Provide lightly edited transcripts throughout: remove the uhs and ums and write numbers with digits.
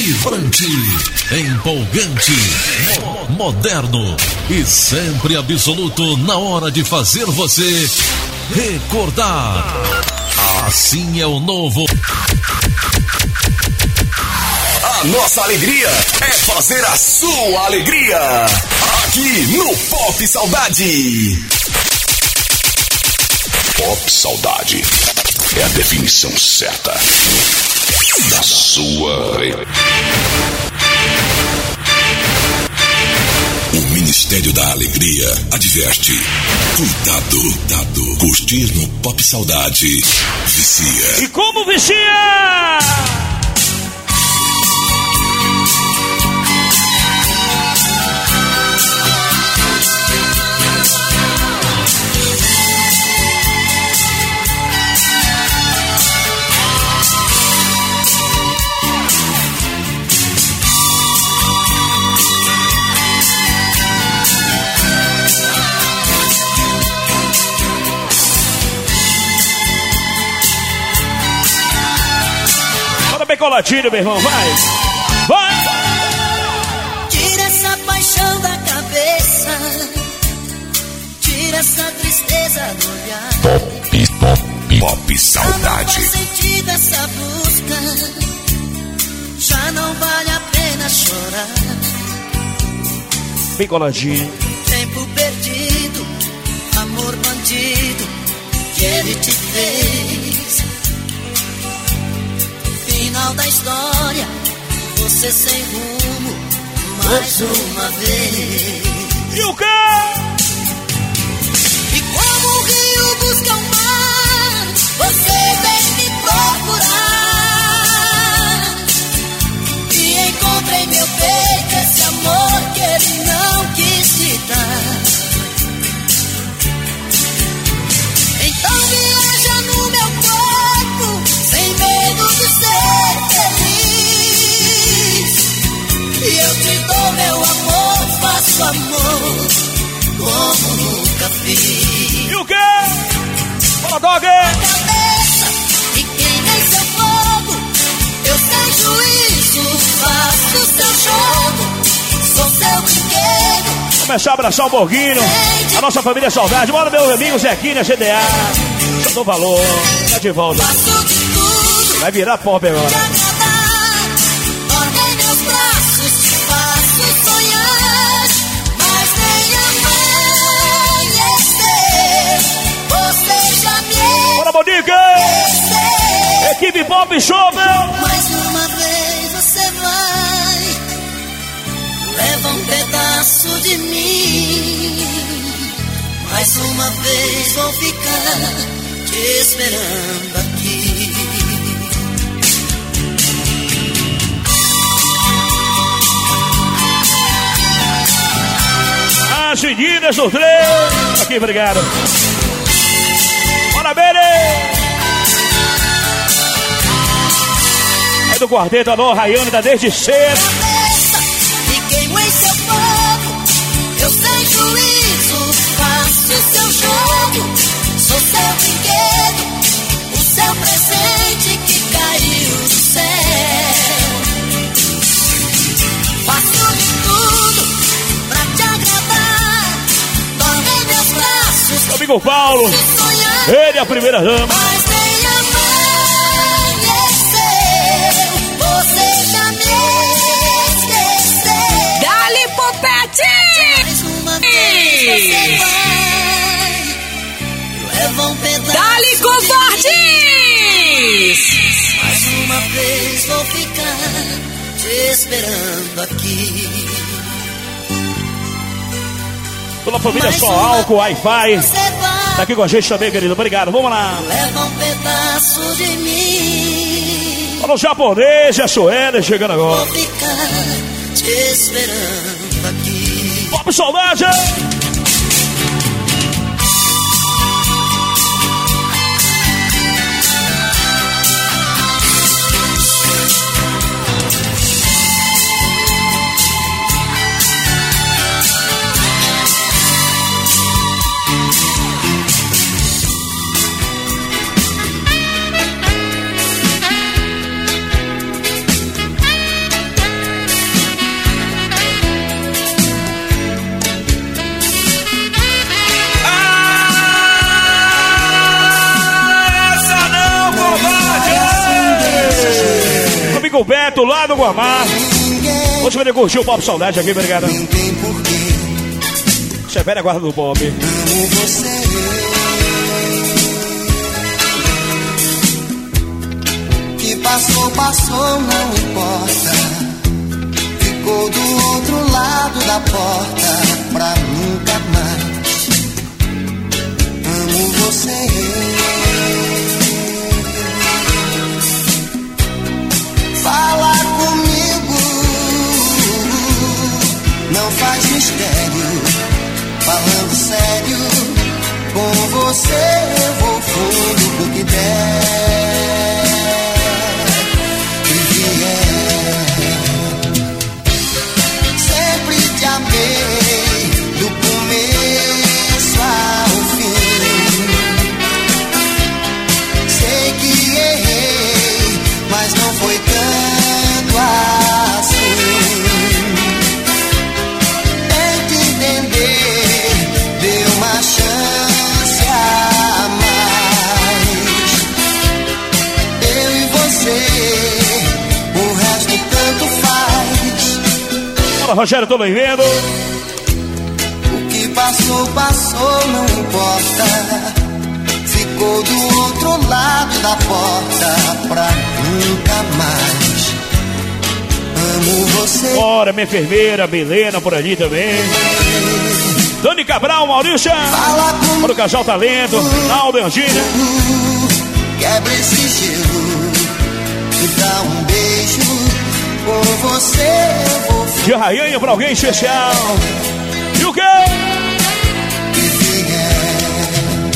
vibrante, empolgante, moderno e sempre absoluto na hora de fazer você recordar. Assim é o novo. A nossa alegria é fazer a sua alegria. Aqui no Pop Saudade. Pop Saudade é a definição certa da sua. O Ministério da Alegria adverte: cuidado, curtir no Pop Saudade vicia. E como vicia? Coladinho, meu irmão, vai! Tira essa paixão da cabeça, tira essa tristeza do olhar. Pop Saudade. Não faz sentido essa busca, já não vale a pena chorar. Bem coladinho. Tempo perdido, amor bandido, que ele te fez. Final da história, você sem rumo, mais uma vez. E o quê? E como o rio busca o mar, você vem me procurar. E encontrei em meu peito esse amor que ele não quis te dar. Então viaja no meu corpo, sem medo de ser feliz. E eu te dou meu amor, faço amor como nunca fiz. E o quê? Fala, dog! Cabeça, e quem tem seu fogo, eu sem juízo faço seu jogo. Sou seu brinquedo. Começar a abraçar o Borguinho, a nossa família Saudade. Bora, meu amigo Zequinha, GDA. Já dou valor, tá de volta. Faço de tudo. Vai virar pop agora. Te agradar, dorme em meus braços, te faço sonhar. Mas nem amanhecer, você já me Bora, Bonica! esqueceu. Equipe Pop Show, meu! Mais uma vez você vai, leva um pedaço de mim. Mais uma vez vou ficar te esperando aqui. As meninas do trem! Aqui, obrigado! Bora, Bere! É do quarteto, alô, Rayane, tá desde cedo. E queimo em seu fogo, eu sem juízo faço seu jogo. Sou seu brinquedo, o seu presente que caiu do céu. Faço de tudo pra te agradar, dorme em meus braços. Meu amigo Paulo, Sonhar, ele é a primeira dama. mas nem amanheceu, você já me esqueceu. Dali Popete! Mais uma vez você vai, leva um pedaço Dali de Covardes! mim. Mais uma vez vou ficar te esperando aqui. Toda a família Mais só uma álcool, Wi-Fi. Você vai, Tá aqui com a gente também, querido. Obrigado. Vamos lá. leva um pedaço de mim. Olha o japonês e a Sueli chegando agora. Vou ficar te esperando aqui. Pop Saudade! amigo Beto, lá do Guamá. Hoje vai curtir o Pop Saudade aqui, obrigado. Você é velha guarda do Pop. Amo você. Que passou, passou, não importa. Ficou do outro lado da porta pra nunca mais. Amo você. Fala comigo, não faz mistério. Falando sério, com você eu vou fundo pro que der e vier. Sempre te amei, do começo ao fim. Sei que errei, mas não foi tanto assim. Tente entender, dê uma chance a mais. Eu e você, o resto tanto faz. Fala, Rogério, tô bem vendo. O que passou, passou, não importa. Ficou do outro lado da porta pra nunca mais. Amo você. Bora, minha enfermeira, Milena por ali também. Dani Cabral, Maurício. Para o Casal Talento, Naldo e Angina. Quebra esse gelo, me dá um beijo. Com você eu vou De Arraianha pra alguém especial. E o quê? que vier.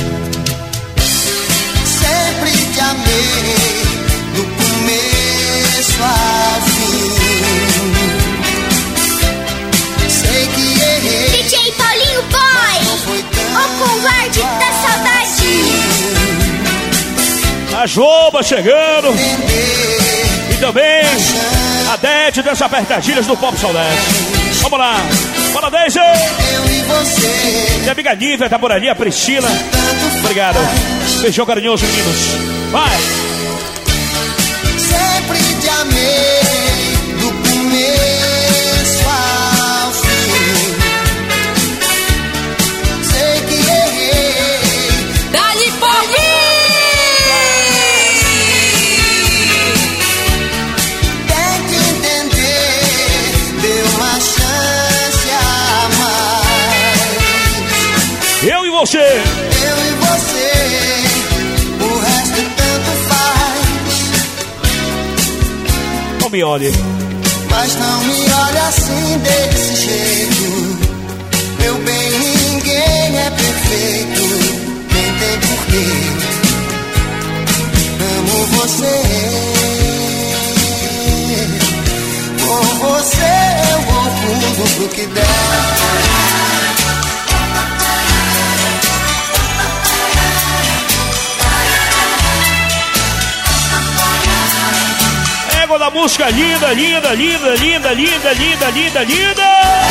Sempre te amei, do começo ao fim. Sei que errei, DJ Paulinho Boy, não foi tanto o covarde da saudade. As lobas chegando. entender. E também a Dete das apertadilhas do Pop Saudade. Vamos lá. Bora, Deise. Eu e você, Minha amiga Nívia tá por ali, a Priscila. tanto Obrigado. Beijão carinhoso, meninos. Vai. sempre te amei, do começo ao fim. Sei que errei, Dali tente entender, dê uma chance a mais. Eu e você. Eu e você, o resto tanto faz. Não me olhe. Mas não me olha assim desse jeito. Meu bem, ninguém é perfeito, nem tem porquê. Amo você. Com você eu vou fundo pro que der. Égua da música linda, linda, linda, linda, linda, linda, linda, linda.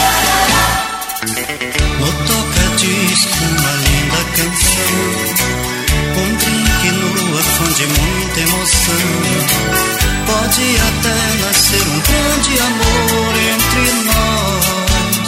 No toca-disco, uma linda canção, um drink no afã de muita emoção. Pode até nascer um grande amor entre nós,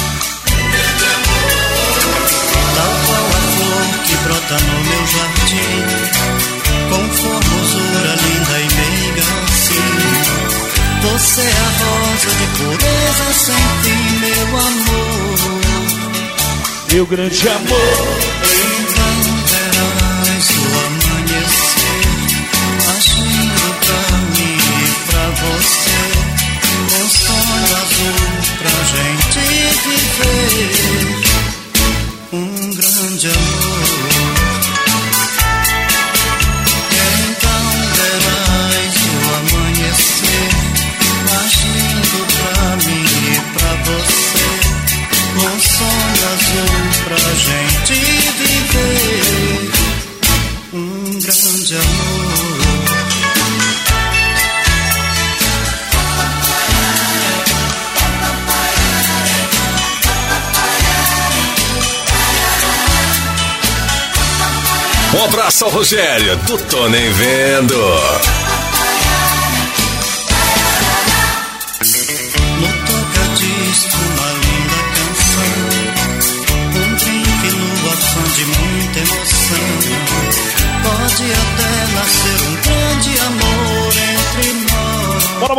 tal qual a flor que brota no meu jardim, com formosura linda e meiga assim. Você é a rosa de pureza sem fim, meu amor. Meu grande amor. Então verás o amanhecer, agindo pra mim e pra você, um sonho azul pra gente viver, um grande amor. Então verás o amanhecer, agindo pra mim e pra você, um sonho azul pra gente viver, um grande amor. Um abraço ao Rogério, do Tô Nem Vendo.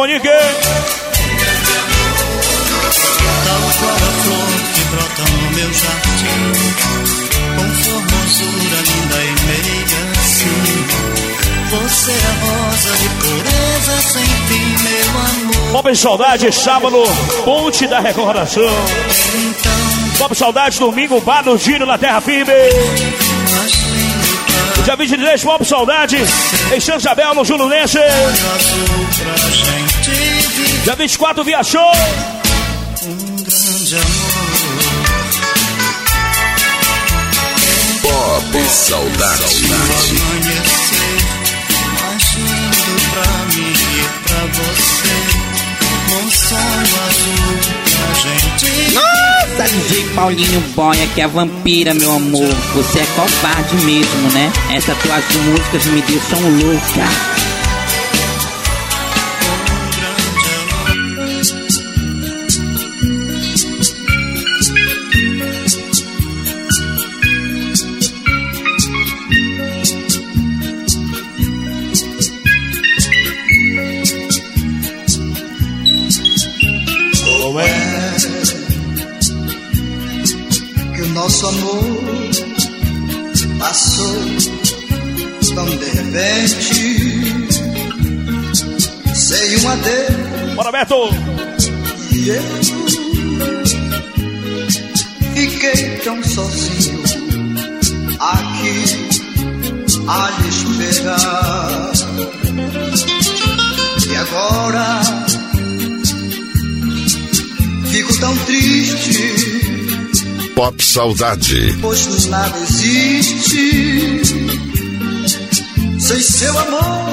Monique. Tal qual a flor que brota no meu jardim, com formosura linda e meiga assim. Você é a rosa de pureza sem fim, meu amor. Pop Saudade, sábado, Ponte da Recordação. Pop Saudade, domingo, Bar do Giro na Terra Firme. Dia 23, Pop Saudade, em Santa Isabel, no Julunense. Dia 24, Via Show. Um grande amor. Pop Saudade. Amanhecer mais lindo pra mim e pra você. Um sonho azul pra gente. Nossa, DJ Paulinho Boia, que é a vampira, meu amor. Você é covarde mesmo, né? Essas tuas músicas me deixam louca. Nosso amor passou tão de repente, sem um adeus. Bora, Beto! E eu fiquei tão sozinho aqui a lhe esperar. E agora fico tão triste, Pop Saudade. pois nada existe sem seu amor.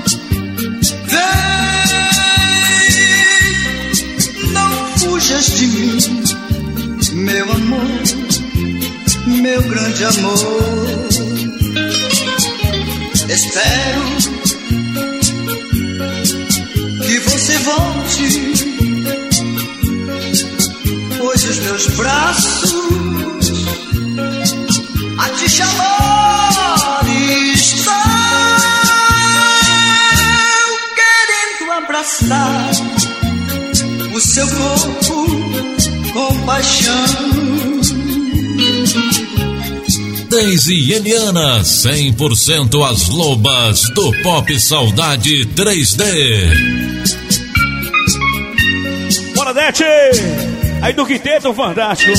Vem, não fujas de mim, meu amor, meu grande amor. Espero que você volte, pois os meus braços a te chamar estão querendo abraçar o seu corpo com paixão. Deise e Eliana, 100% as lobas do Pop Saudade 3D. Bora, Dete! Aí do Quinteto Fantástico.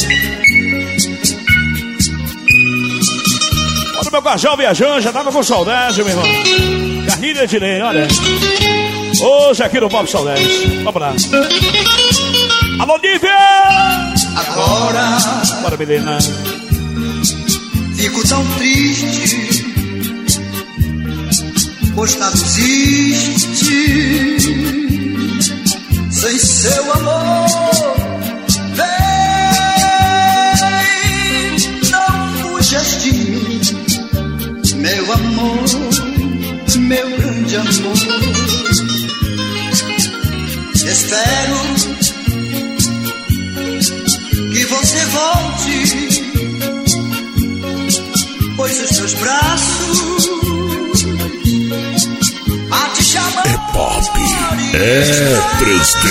Olha o meu cajal viajando, já tava com saudade, meu irmão. Carlinha de Lei, olha. Hoje aqui no Pop Saudade. Vamos lá. Alô, Nívia! Agora Bora, menina. fico tão triste, pois nada existe sem seu amor. Vem, não fujas de mim, meu amor, meu grande amor. Espero que você volte, pois os seus braços a te chamar. É pop, é 3D.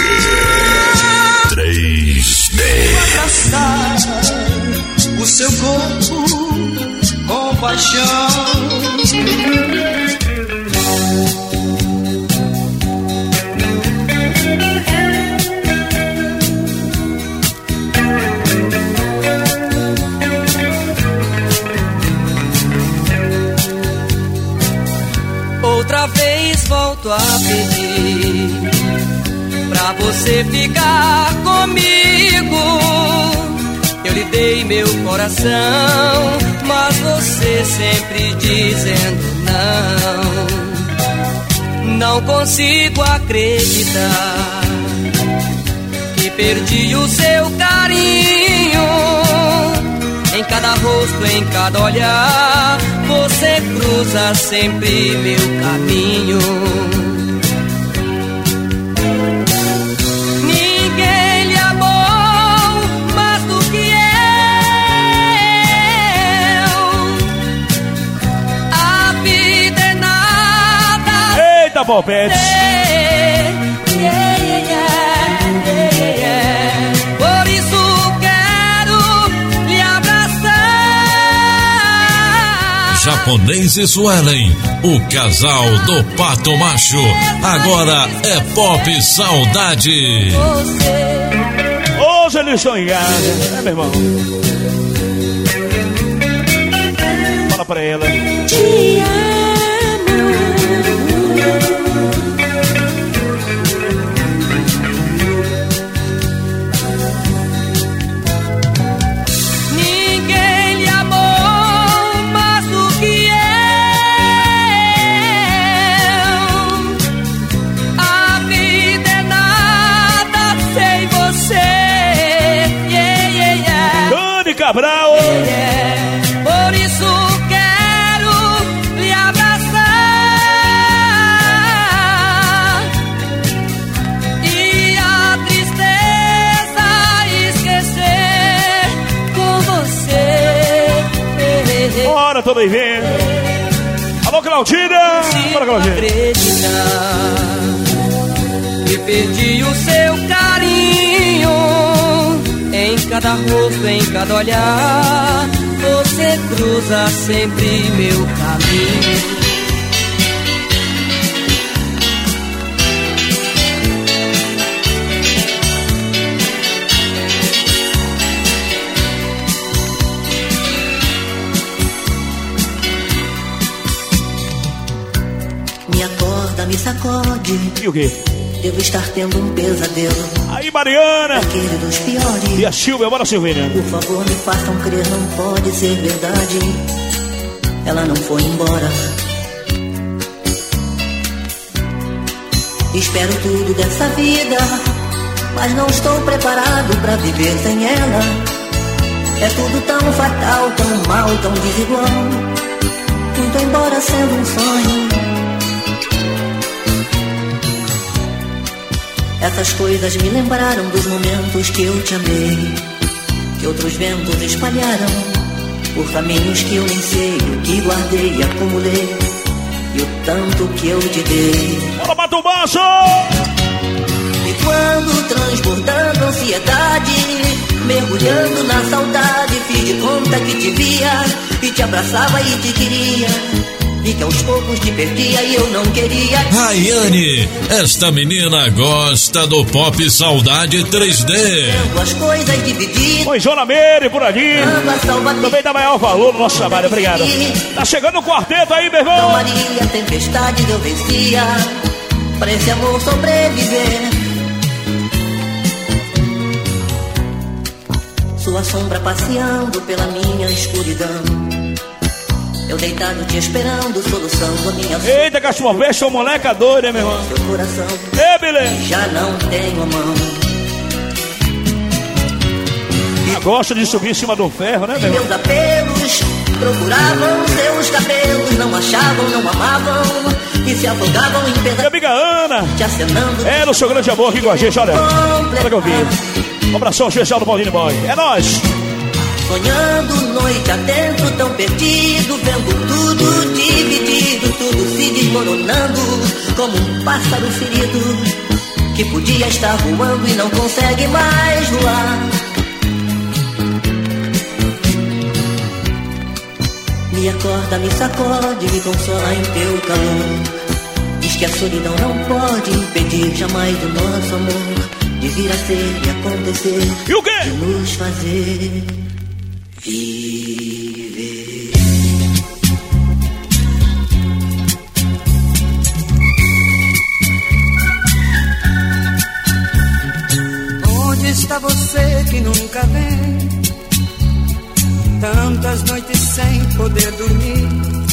3D. Abraçar o seu corpo com paixão. Outra vez volto a pedir pra você ficar comigo. Eu lhe dei meu coração, mas você sempre dizendo não. Não consigo acreditar que perdi o seu carinho. Em cada rosto, em cada olhar, você cruza sempre meu caminho. Ninguém lhe amou mais do que eu. A vida é nada. Eita, Popete! Japonês e Suelen, o casal do Pato Macho. Agora é Pop Saudade. Hoje eles estão em casa, né, meu irmão? Fala pra ela. Te amo. Ninguém lhe amou mais do que eu. A vida é nada sem você. Yeah, yeah, yeah. Dani Cabral. Por isso quero lhe abraçar e a tristeza esquecer com você. Bora, tô bem-vindo. Alô, Claudina. Bora, Claudina. Acreditar que perdi o seu carinho em cada rosto, em cada olhar. Você cruza sempre meu caminho. Me acorda, me sacode. E o quê? Devo estar tendo um pesadelo. Aí, Mariana. Aquele dos piores. E a Silvia, bora, Silvinha. Por favor, me façam crer, não pode ser verdade. Ela não foi embora. Espero tudo dessa vida, mas não estou preparado pra viver sem ela. É tudo tão fatal, tão mal, tão desigual. Indo embora sendo um sonho. Essas coisas me lembraram dos momentos que eu te amei, que outros ventos espalharam por caminhos que eu nem sei, o que guardei e acumulei, e o tanto que eu te dei. Bora, Pato Macho! E quando transbordando a ansiedade, mergulhando na saudade, fiz de conta que te via e te abraçava e te queria. E que aos poucos te perdia e eu não queria. Rayane, esta menina gosta do Pop Saudade 3D. As coisas divididas. Oi, Jona Meire, por ali. Também dá maior valor no nosso trabalho, obrigado. Tá chegando o quarteto aí, meu irmão. Não Maria, tempestade eu vencia, pra esse amor sobreviver. Sua sombra passeando pela minha escuridão, eu deitado te esperando, solução da minha. Eita, cachorro, veja o moleca doido, hein, meu irmão? Seu coração, já não tenho a mão. Gosta de subir em cima do ferro, né, meu irmão? Meus apelos procuravam seus cabelos, não achavam, não amavam e se afogavam em pedaços. Minha amiga Ana, te acenando. É, no seu grande amor aqui com a gente, olha. Olha que eu vi. Um abração especial do Paulinho Boy. É nóis! Sonhando noite adentro, tão perdido, vendo tudo dividido, tudo se desmoronando, como um pássaro ferido, que podia estar voando e não consegue mais voar. Me acorda, me sacode, me consola em teu calor. Diz que a solidão não pode impedir jamais o nosso amor de vir a ser e acontecer. E o quê? De nos fazer viver. Onde está você que nunca vem? Tantas noites sem poder dormir.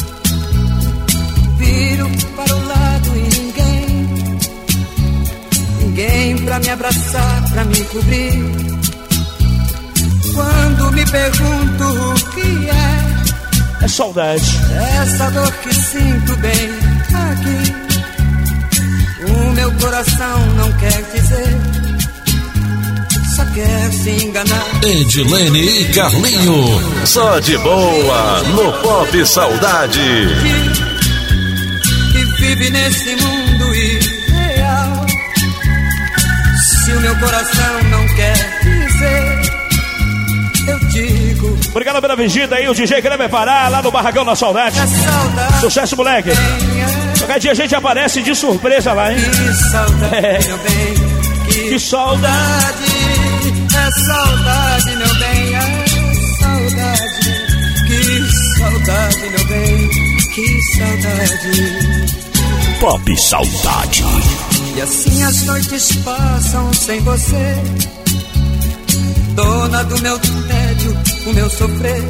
Viro para o lado e ninguém pra me abraçar, pra me cobrir. Quando me pergunto o que é saudade. Essa dor que sinto bem aqui, o meu coração não quer dizer, só quer se enganar. Edilene e Carlinho, só de boa no Pop Saudade. Que vive nesse mundo irreal. Se o meu coração não quer dizer, eu digo digo. Obrigado pela visita aí, o DJ quer me parar lá no Barragão da Saudade. Saudade. Sucesso, moleque. Qualquer dia a gente aparece de surpresa lá, hein? Que saudade, meu bem. Que saudade. É saudade, meu bem. É saudade. Que saudade, meu bem. Que saudade. Pop Saudade. E assim as noites passam sem você, dona do meu tédio, o meu sofrer.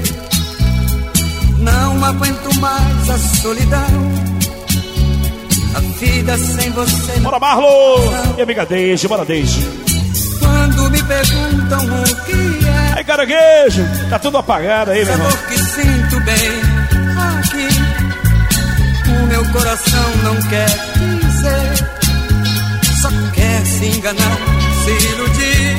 Não aguento mais a solidão, a vida sem você. Bora, Marlon! E amiga Deise, bora, Deise. Quando me perguntam o que é, aí, caranguejo, tá tudo apagado aí, meu irmão. que sinto bem aqui, o meu coração não quer dizer, só quer se enganar, se iludir.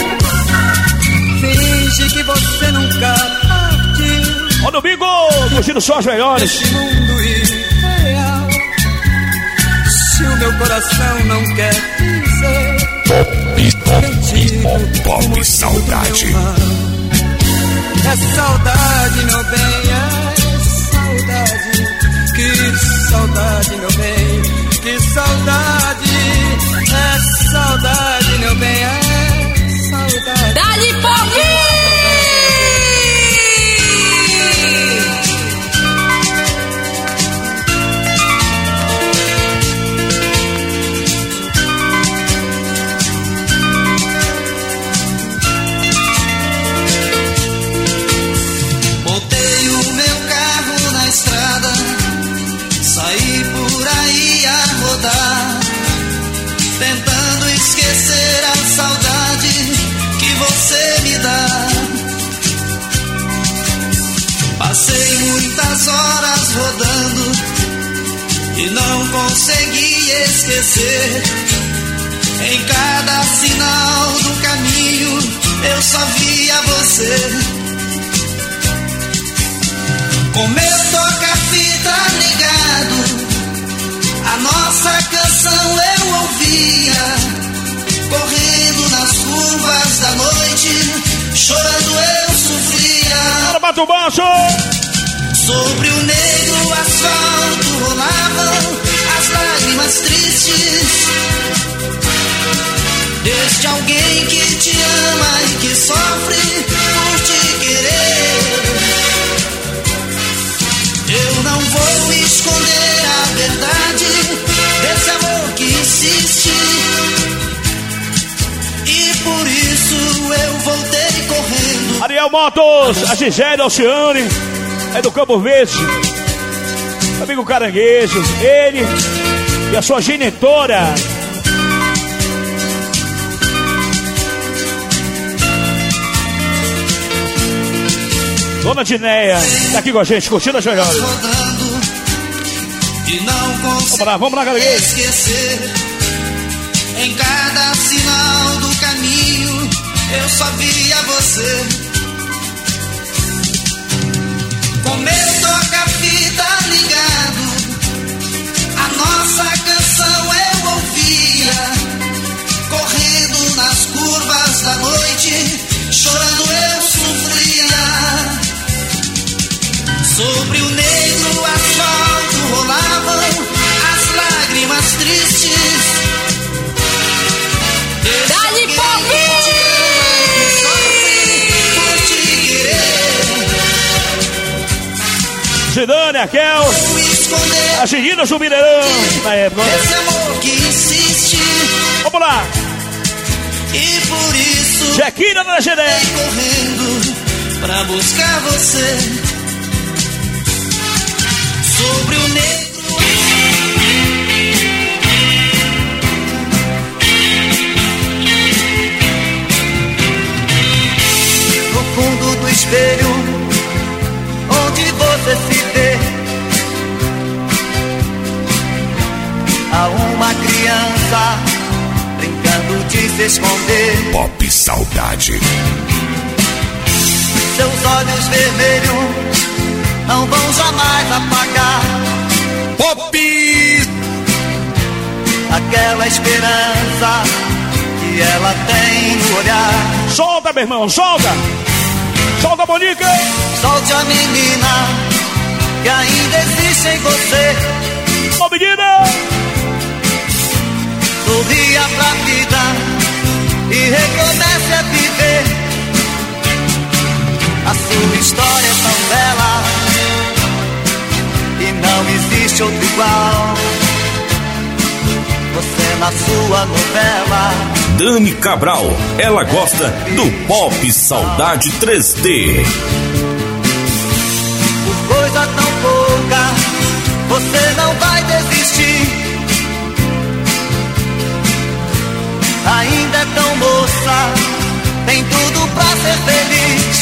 Finge que você nunca partiu. Ó, domingo, curtindo só as melhores. Esse mundo irreal, se o meu coração não quer dizer, Pop Saudade. é saudade, meu bem, é saudade. Que saudade, meu bem, que saudade. É saudade, meu bem, é saudade. Dá-lhe palminho! Botei o meu carro na estrada, saí por aí a rodar, tentando esquecer a saudade que você me dá. Passei muitas horas rodando e não consegui esquecer. Em cada sinal do caminho eu só via você. Com meu toca-fita ligado, a nossa canção eu ouvia, correndo nas curvas da noite, chorando eu sofria. Bora, bate o baixo! Sobre o negro asfalto rolavam as lágrimas tristes deste alguém que te ama e que sofre por te querer. Eu não vou esconder a verdade desse amor que insiste, e por isso eu voltei correndo. Ariel Motos, a Gisele, a Alciane, é do Campo Verde. Amigo Caranguejo, ele e a sua genitora. Dona Dineia, tá aqui com a gente, curtindo as melhores. Vamos lá, Caranguejo. Esquecer. Em cada sinal do caminho eu só via você. Com meu toca-fita ligado, a nossa canção eu ouvia, correndo nas curvas da noite, chorando eu sofria. Sobre o negro asfalto rolavam as lágrimas tristes. Dá-lhe palminho! Zidane, Raquel, a Gina Jubileirão, na época. Esse amor que insiste. Vamos lá. E por isso Jequina na Geré, correndo pra buscar você. Sobre o negro. No fundo do espelho, onde você se vê, há uma criança brincando de se esconder. Pop Saudade. Seus olhos vermelhos não vão jamais apagar Pop! aquela esperança que ela tem no olhar. solta, meu irmão, solta. Solta, Bonica! Solte a menina que ainda existe em você. Ô, menina! Sorria pra vida e recomece a viver. A sua história é tão bela e não existe outro igual. Você na sua novela. Dani Cabral, ela gosta do Pop Saudade 3D. Por coisa tão pouca, você não vai desistir. Ainda é tão moça, tem tudo pra ser feliz.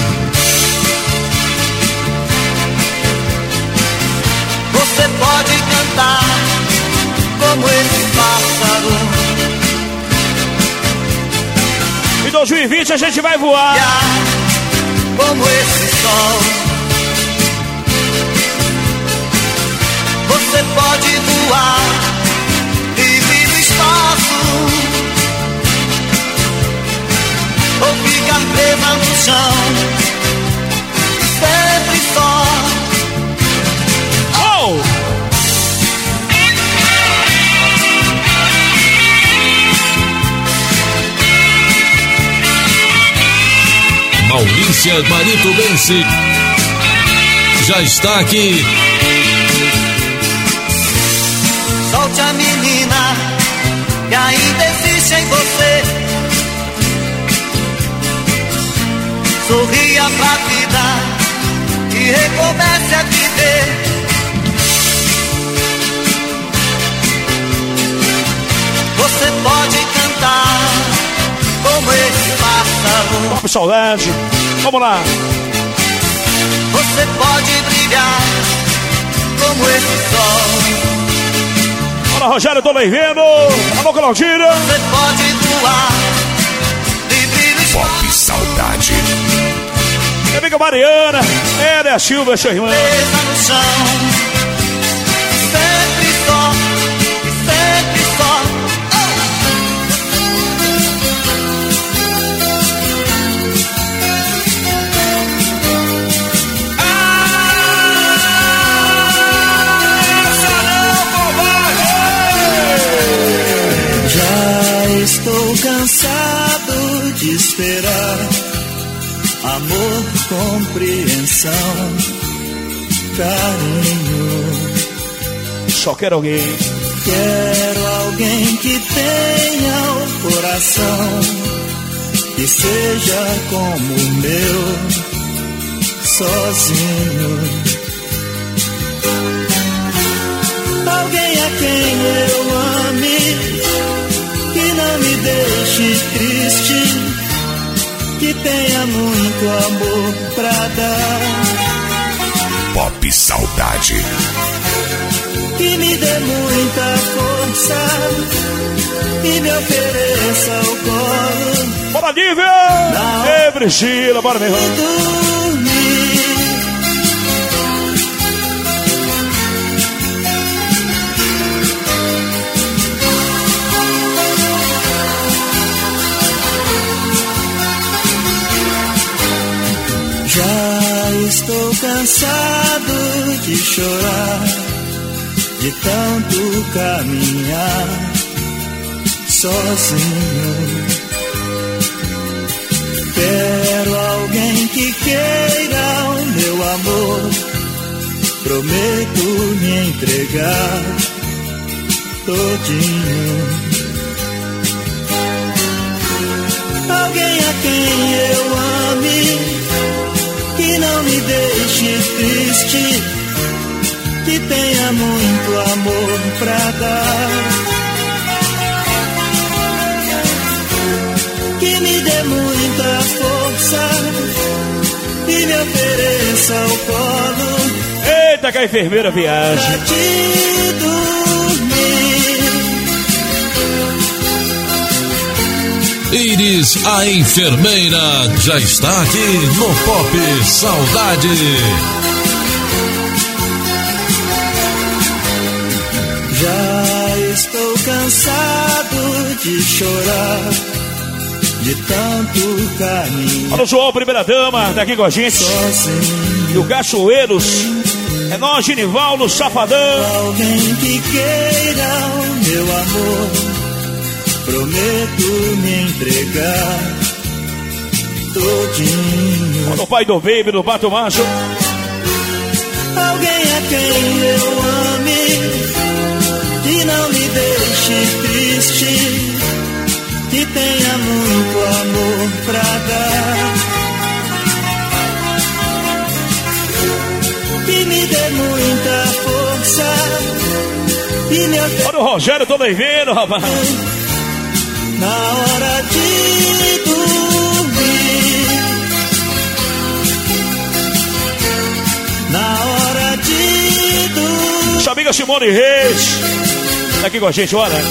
Você pode cantar como esse pássaro. Em 2020 a gente vai voar como esse sol. Você pode voar livre no espaço, ou ficar presa no chão, sempre só. Oh! Maurícia Marito Benci já está aqui. Solte a menina que ainda existe em você. Sorria pra vida e recomece a viver. Você pode cantar como esse pássaro. Pop Saudade, vamos lá. Você pode brilhar como esse sol. Olha, Rogério, tô vendo. Alô, Claudina. Você pode voar livre no espaço. Pop Saudade. Minha amiga Mariana, ela é a Silva, sua irmã. Presa no chão, sempre só, sempre só. Já estou cansado de esperar amor, compreensão, carinho. Só quero alguém. Quero alguém que tenha o coração que seja como o meu, sozinho. Alguém a quem eu ame, que não me deixe triste, que tenha muito amor pra dar. Pop Saudade. Que me dê muita força e me ofereça o colo. Bora, Nívia! Ei, Priscila, bora, meu irmão. Já estou cansado de chorar, de tanto caminhar sozinho. Quero alguém que queira o meu amor, prometo me entregar todinho. Alguém a quem eu ame, que não me deixe triste, que tenha muito amor pra dar. Que me dê muita força e me ofereça o colo. Eita, que a enfermeira viaja. Pra te dormir. Iris, a enfermeira, já está aqui no Pop Saudade. Já estou cansado de chorar, de tanto caminho. Olha o João, primeira dama, tá aqui com a gente. Sozinho. E o Cachoeiros. É nós, Genivaldo, Safadão. Alguém que queira o meu amor, prometo me entregar todinho. Olha o pai do Baby, do Pato Macho. Alguém a quem eu ame e não me deixe triste, que tenha muito amor pra dar, que me dê muita força e me ajude. Olha o Rogério, tô bem vendo, rapaz. Na hora de dormir, na hora de dormir. Sua amiga Simone Reis tá aqui com a gente, olha.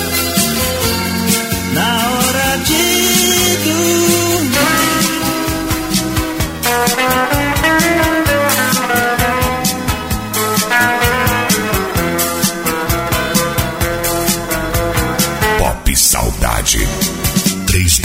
Na hora de dormir. Pop Saudade 3D.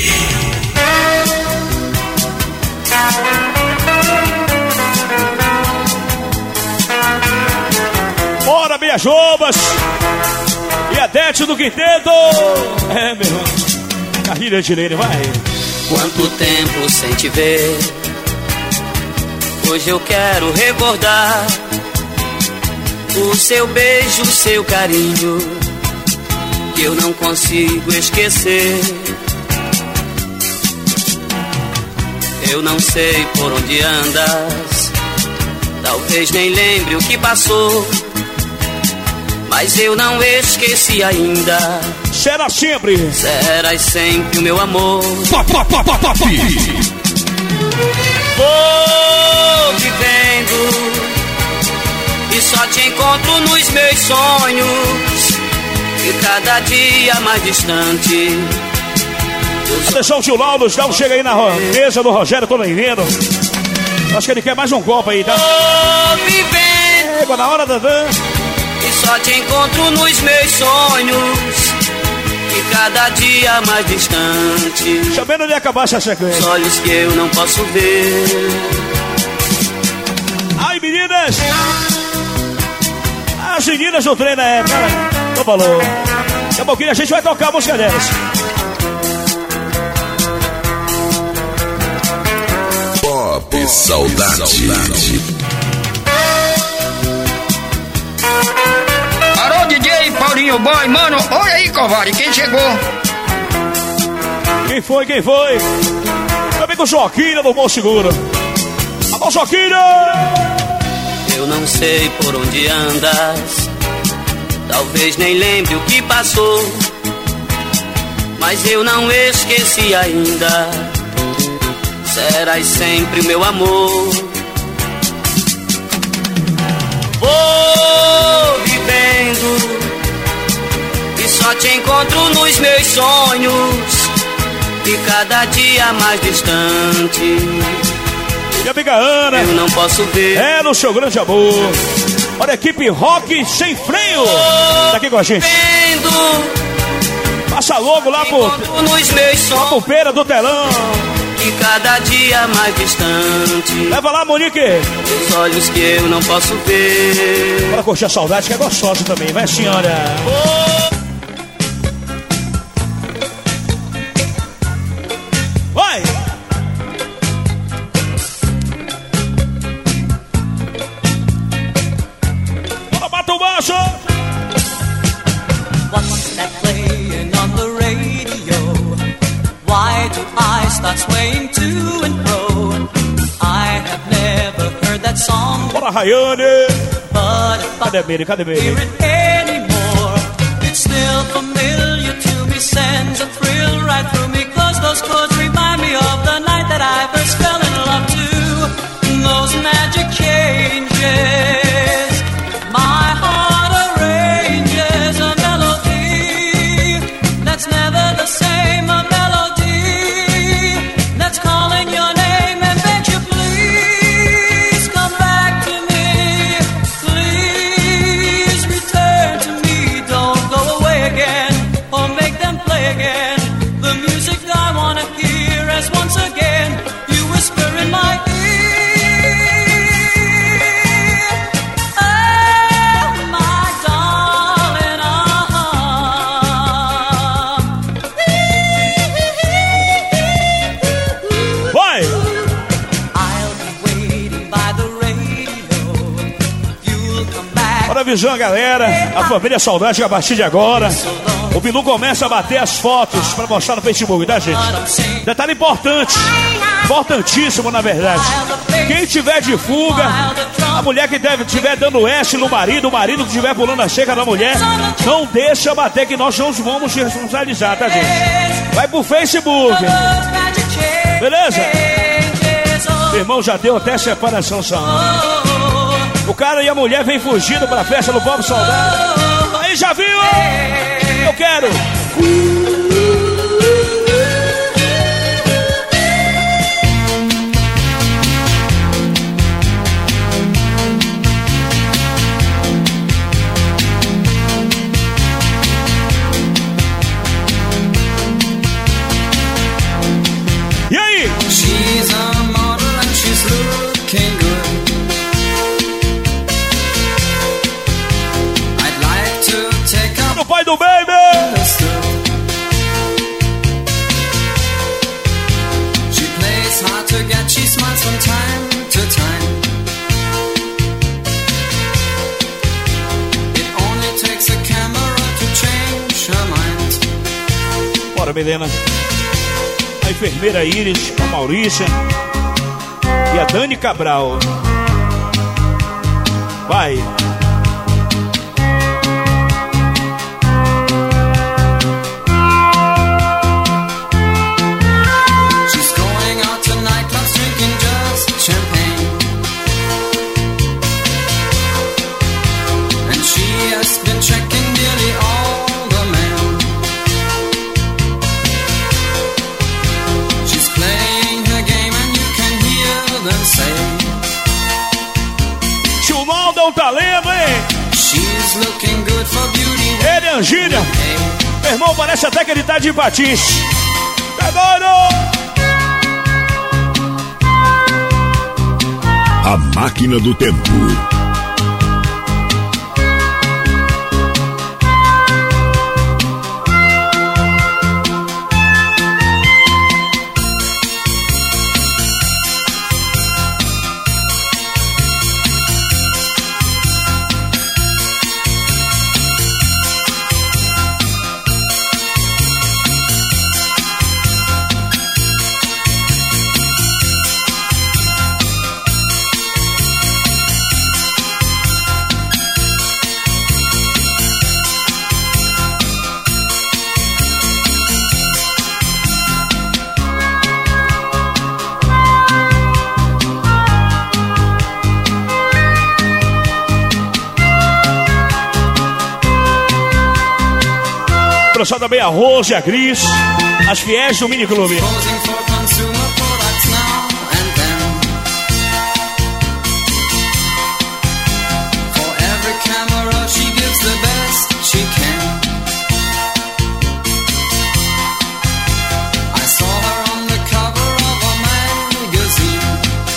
Bora, minhas jovas! E a Dete do Quinteto! É, meu irmão. Carrilha de nele, vai! Quanto tempo sem te ver, hoje eu quero recordar o seu beijo, o seu carinho, que eu não consigo esquecer. Eu não sei por onde andas, talvez nem lembre o que passou, mas eu não esqueci ainda. Será sempre. Serás sempre o meu amor. Vou vivendo e só te encontro nos meus sonhos, e cada dia mais distante. Atenção, o tio Laudo, não chega aí na mesa do Rogério, tô nem vendo. Acho que ele quer mais um copo aí, tá? Vou vivendo. Égua, na hora da Dan. E só te encontro nos meus sonhos, e cada dia mais distante. Sabendo onde acabar essa sequência. Os olhos que eu não posso ver. Ai, meninas! As meninas do trem na época, né? Então falou. Daqui a pouquinho a gente vai tocar a música dessa. Pop Saudade. Alô, DJ Paulinho Boy, mano, olha aí, covarde, quem chegou? Quem foi? Meu amigo Joaquina do Bom Seguro. Alô, Joaquina! Eu não sei por onde andas, talvez nem lembre o que passou, mas eu não esqueci ainda. Serás sempre o meu amor. Vou vivendo e só te encontro nos meus sonhos, e cada dia mais distante. E a amiga Ana, eu não posso ver. É no seu grande amor. Olha a equipe Rock Sem Freio. Tá aqui com a gente. Passa logo lá pro pulpeira do telão, e cada dia mais distante. Leva lá, Monique. Os olhos que eu não posso ver. Bora curtir a saudade, que é gostosa também. Vai, senhora. Vai. Bora, bata o baixo. What's that playing on the radio? Why do I start swaying to and fro? I have never heard that song. Bora, Rayane. But if I hear it anymore, it's still familiar to me, sends a thrill right through me. Cause those chords remind me of the night that I first fell in love too. Those magic changes, my heart arranges a melody that's never the same. A melody that's calling your name and begs you, please come back to me. Please return to me. Don't go away again or make them play again. avisando a galera, a família Saudade, que a partir de agora o Bilu começa a bater as fotos pra postar no Facebook, tá, gente? Detalhe importante, importantíssimo na verdade. Quem tiver de fuga, a mulher que estiver dando S no marido, o marido que estiver pulando a cerca da mulher, não deixa bater, que nós não vamos responsabilizar, tá, gente? Vai pro Facebook. Beleza? Meu irmão, já deu até separação, só. O cara e a mulher vem fugindo pra festa do Pop Saudade. Aí, já viu? Eu quero. E aí? She's a model and she's looking good. I'd like to take up O pai do baby. She plays hard to get, she smiles from time to time. It only takes a camera to change her mind. Bora, Milena. A enfermeira Iris, a Maurícia e a Dani Cabral. Vai. She's going out to nightclubs, drinking just champagne. And she has been checking nearly all the men. She's playing her game and you can hear them say, Tio Naldo é um talento, hein? she's looking good for beauty. Ele, Angília. Meu irmão, parece até que ele tá de patins. Tá doido? A máquina do tempo. Só também a Rose e a Cris, as fiéis do Mini Clube. Posing for consumer products now and then. For every camera she gives the best she can. I saw her on the cover of a magazine.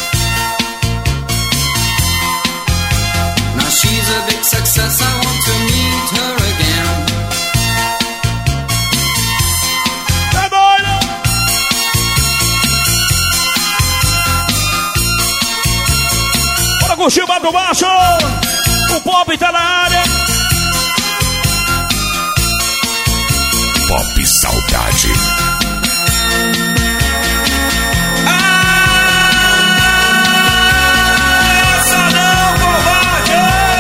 Now she's a big success, I want to meet her again. Curtiu, bate o baixo. O Pop tá na área. Pop Saudade. Essa não, covarde!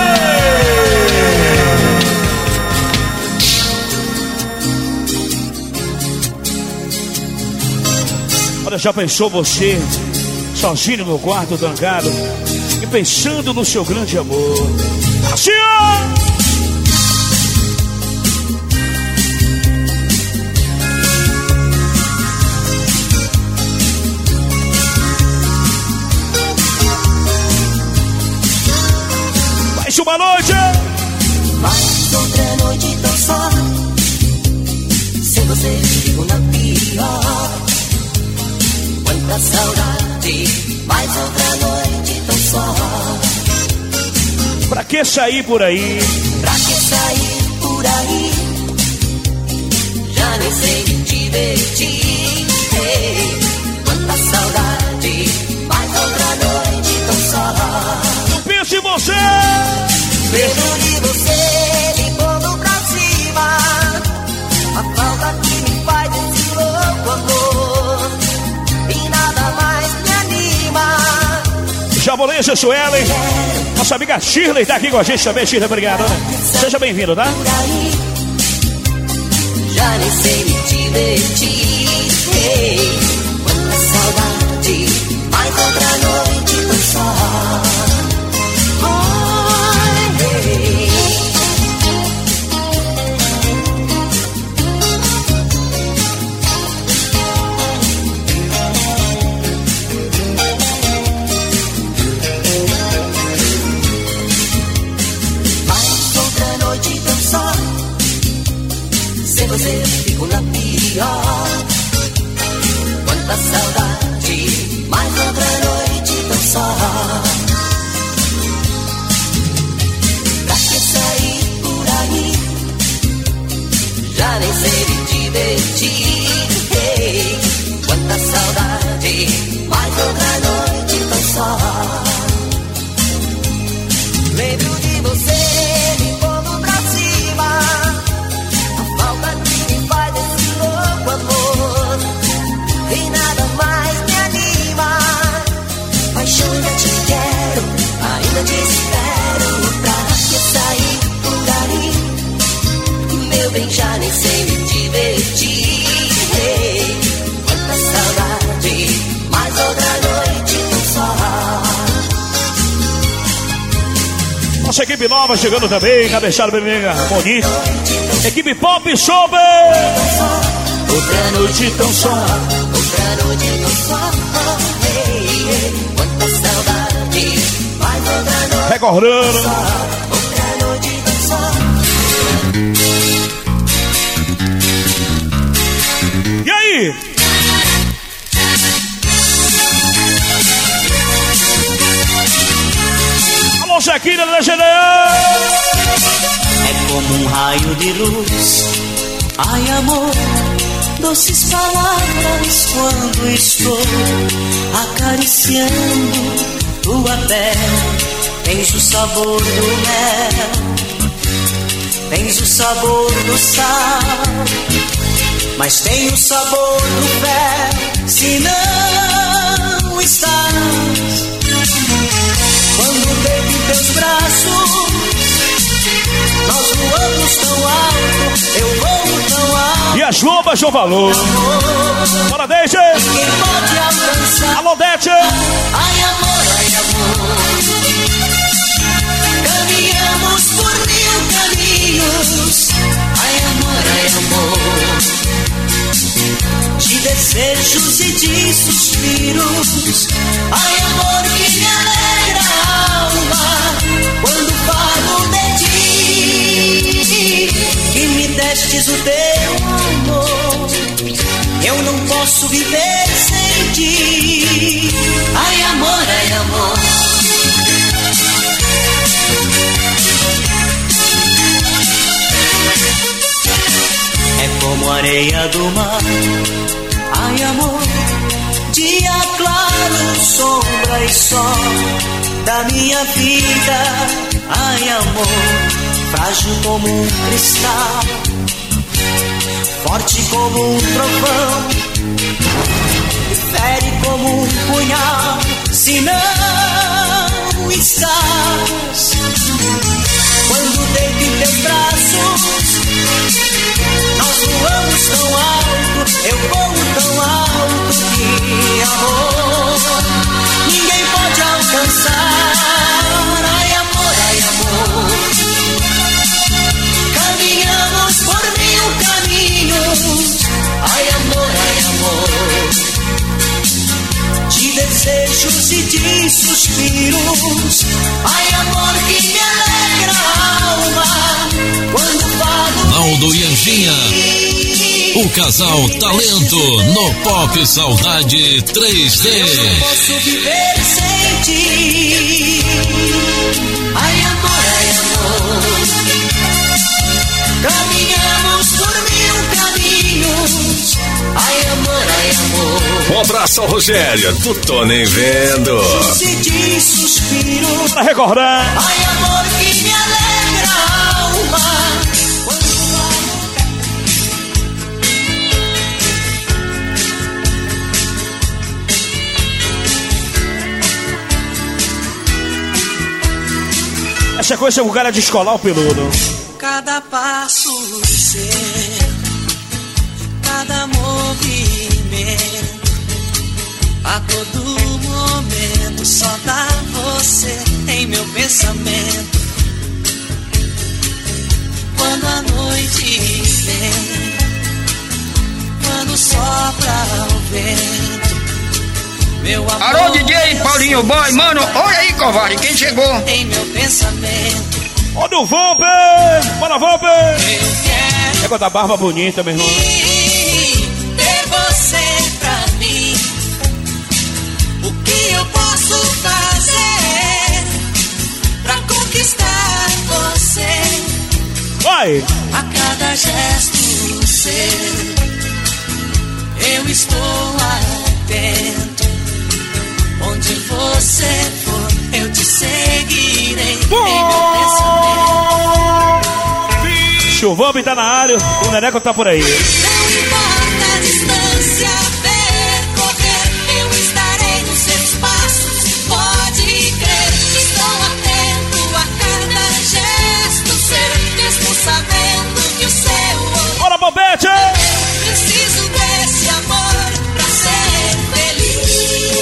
Olha, já pensou você sozinho no quarto, trancado, e pensando no seu grande amor? Assim, ó! Mais uma noite! Mais outra noite tão só, sem você fico na pior. Quanta saudade, mais outra noite tão só. Pra que sair por aí? Pra que sair por aí? Já nem sei me divertir. Ei, quanta saudade, mais outra noite tão só. Não pense em você! Vejo de Sacolência, Suelen. Nossa amiga Shirley tá aqui com a gente também. Shirley, obrigado. Seja bem-vindo, tá? Já nem sei me divertir. Ei, quanta saudade, mais outra noite tão só. Sem você fico na pior. Quanta saudade, mais outra noite tão só. Pra que sair por aí? Já nem sei me divertir. Ei, quanta saudade, mais outra noite tão só. Lembro de você me pondo pra cima. Amor, e nada mais me anima. Paixão, eu te quero, ainda te espero. Pra que sair por aí? Meu bem, já nem sei me divertir. Ei, quanta saudade, mais outra noite tão só. Nossa equipe nova chegando também. Cabeçada, bem, bonito. Equipe Pop Sobe. Outra noite tão só, outra noite tão só. Ei, ei, quanta saudade, mais outra noite. Recordando. Outra noite tão só. E aí? Alô, Zequinha da GDE. É como um raio de luz. Ai, amor, doces palavras quando estou acariciando tua pele. Tens o sabor do mel, tens o sabor do sal, mas tem o sabor do fel se não estás. Quando deito em teus braços, nós voamos tão alto, eu vou tão alto. E as lobas dão valor. Bora, Deide! Quem pode alcançar? Alô, Deide! Ai, amor, ai, amor. Caminhamos por 1000 caminhos. Ai, amor, de desejos e de suspiros. Ai, amor, que me alegra a alma quando falo de ti, que me destes o teu amor. Eu não posso viver sem ti. Ai, amor, ai, amor. É como areia do mar. Ai, amor, dia claro, sombra e sol da minha vida. Ai, amor, frágil como um cristal, forte como um trovão, fere como um punhal, se não estás. Quando deito em teus braços, nós voamos tão alto, eu vou tão alto que, amor, ninguém pode alcançar. Ai, amor, caminhamos por 1000 caminhos. Ai, amor, de desejos e de suspiros. Ai, amor, que me alegra a alma quando falo. Naldo e Anjinha, o casal talento no Pop Saudade 3D. Eu não posso viver sem ti. Ai, amor, caminhamos por 1000 caminhos. Ai, amor, Um abraço ao Rogério, tu tô nem vendo. se de suspiro. Pra recordar. Ai, amor, que me alegra a alma. sequência com o cara de escolar o peludo. Cada passo seu, cada movimento, a todo momento só dá você em meu pensamento. Quando a noite vem, quando sopra o vento, meu amor. Alô, DJ Paulinho Boy, mano, olha aí, covarde, quem chegou? Em meu pensamento. Olha o Vamp! Bora, Vamp! Pega da barba bonita, meu irmão. Ter você pra mim. O que eu posso fazer pra conquistar você? Vai! A cada gesto seu, eu estou atento. Onde você for, eu te seguirei. Em meu pensamento. O Vamp tá na área, o Neneco tá por aí. Não importa a distância, percorrer, eu estarei nos seus passos. Pode crer, estou atento a cada gesto seu, mesmo sabendo que o seu olhar. Bora, Bombete! Preciso desse amor pra ser feliz.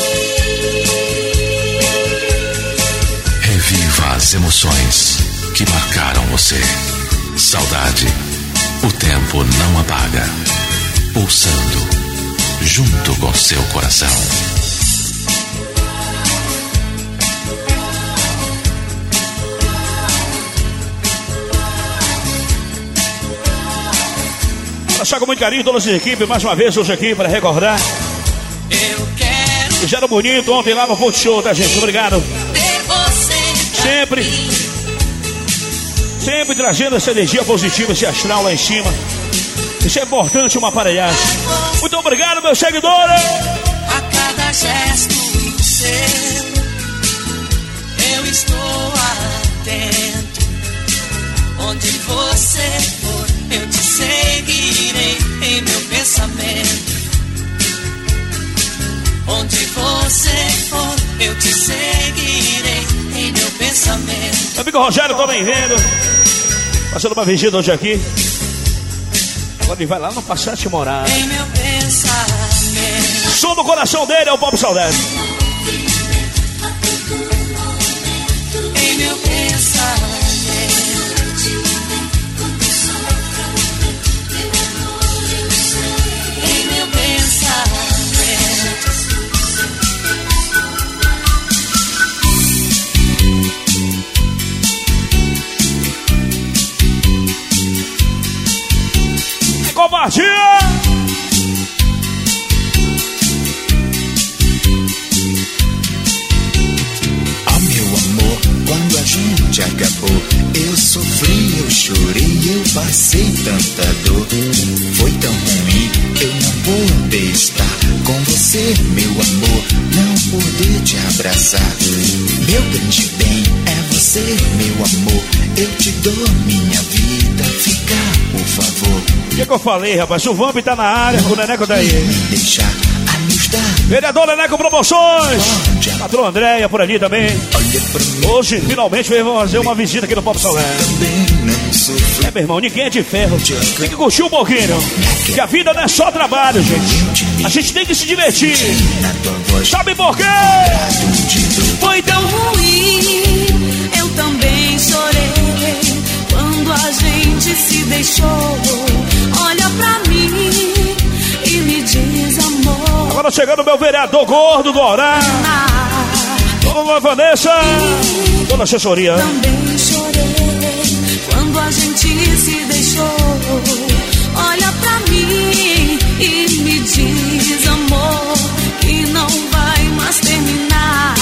Reviva as emoções que marcaram você. Saudade, o tempo não apaga. Pulsando, junto com seu coração. Achar com muito carinho todas as equipes, mais uma vez hoje aqui para recordar. Eu quero. Fizeram bonito ontem lá no Ponto Show, tá, gente? Obrigado. Ter você Sempre trazendo essa energia positiva, esse astral lá em cima. Isso é importante, uma aparelhagem. Muito obrigado, meus seguidores. A cada gesto seu, eu estou atento. Onde você for, eu te seguirei em meu pensamento. Onde você for, eu te seguirei em meu pensamento. Meu amigo Rogério também vendo. Passando uma vigília hoje aqui. Agora ele vai lá no Passate Morar. Em meu pensamento. Som do coração dele é o Pop Saudade. Em meu pensamento. Em meu pensamento. Covardia! Ah, meu amor, quando a gente acabou, eu sofri, eu chorei, eu passei tanta dor. Foi tão ruim eu não poder estar com você, meu amor, não poder te abraçar. Meu grande bem é você, meu amor, eu te dou minha vida, fica, por favor. O que eu falei, rapaz? O Vamp tá na área, o Neneco tá aí. Deixar a luz da... Vereador Neneco Promoções. Patrão Andréia por ali também. Hoje, finalmente, vamos fazer uma visita aqui no Pop Saudade. É, meu irmão, ninguém é de ferro. Tem que curtir um pouquinho. Que a vida não é só trabalho, gente. A gente tem que se divertir. Sabe por quê? Foi tão ruim, eu também chorei. Quando a gente se deixou, olha pra mim e me diz amor. Agora chegando meu vereador gordo do horário. Dona Vanessa, toda a assessoria. Também chorei quando a gente se deixou. Olha pra mim e me diz amor que não vai mais terminar.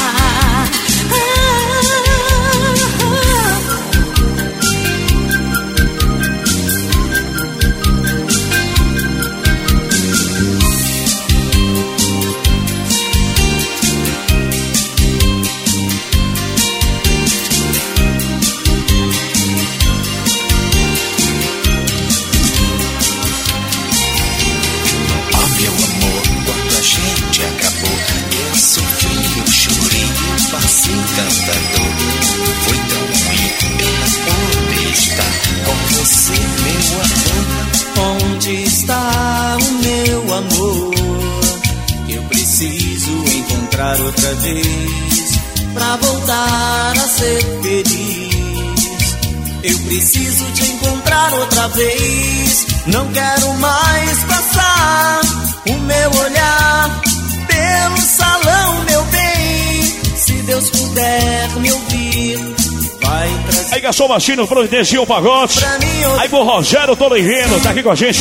Eu preciso encontrar outra vez pra voltar a ser feliz. Eu preciso te encontrar outra vez. Não quero mais passar o meu olhar pelo salão, meu bem. Se Deus puder me ouvir, vai trazer. Aí, garçom Machino, providenciou o pagode. Aí, pro Rogério Tolorino, tá aqui com a gente.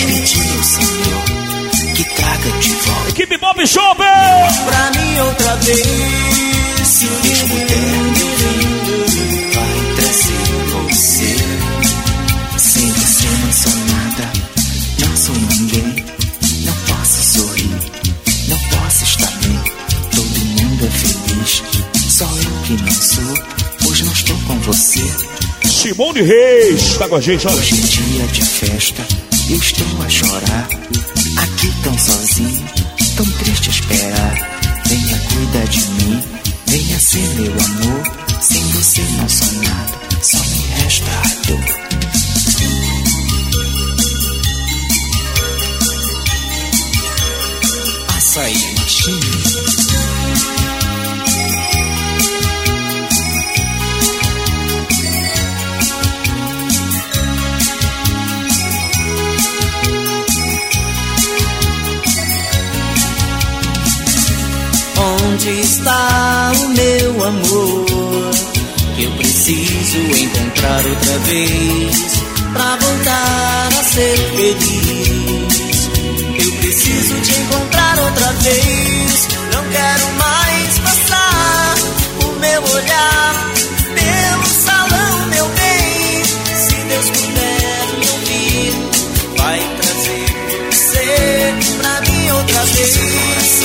Que traga de volta. Equipe Bob Shop! Pra mim outra vez. Se Deus puder me ouvir, vai trazer você. Sem você não sou nada, não sou ninguém. Não posso sorrir, não posso estar bem. Todo mundo é feliz, só eu que não sou, pois não estou com você. Simone Reis, tá com a gente, olha. Hoje é dia de festa, eu estou a chorar. Aqui tão sozinho, tão triste a esperar. Venha cuidar de mim, venha ser meu amor. Sem você não sou nada, só me resta a dor. Açaí Machine. Onde está o meu amor? Eu preciso encontrar outra vez pra voltar a ser feliz. Eu preciso te encontrar outra vez. Não quero mais passar o meu olhar pelo salão, meu bem. Se Deus puder me ouvir, vai trazer você pra mim outra vez.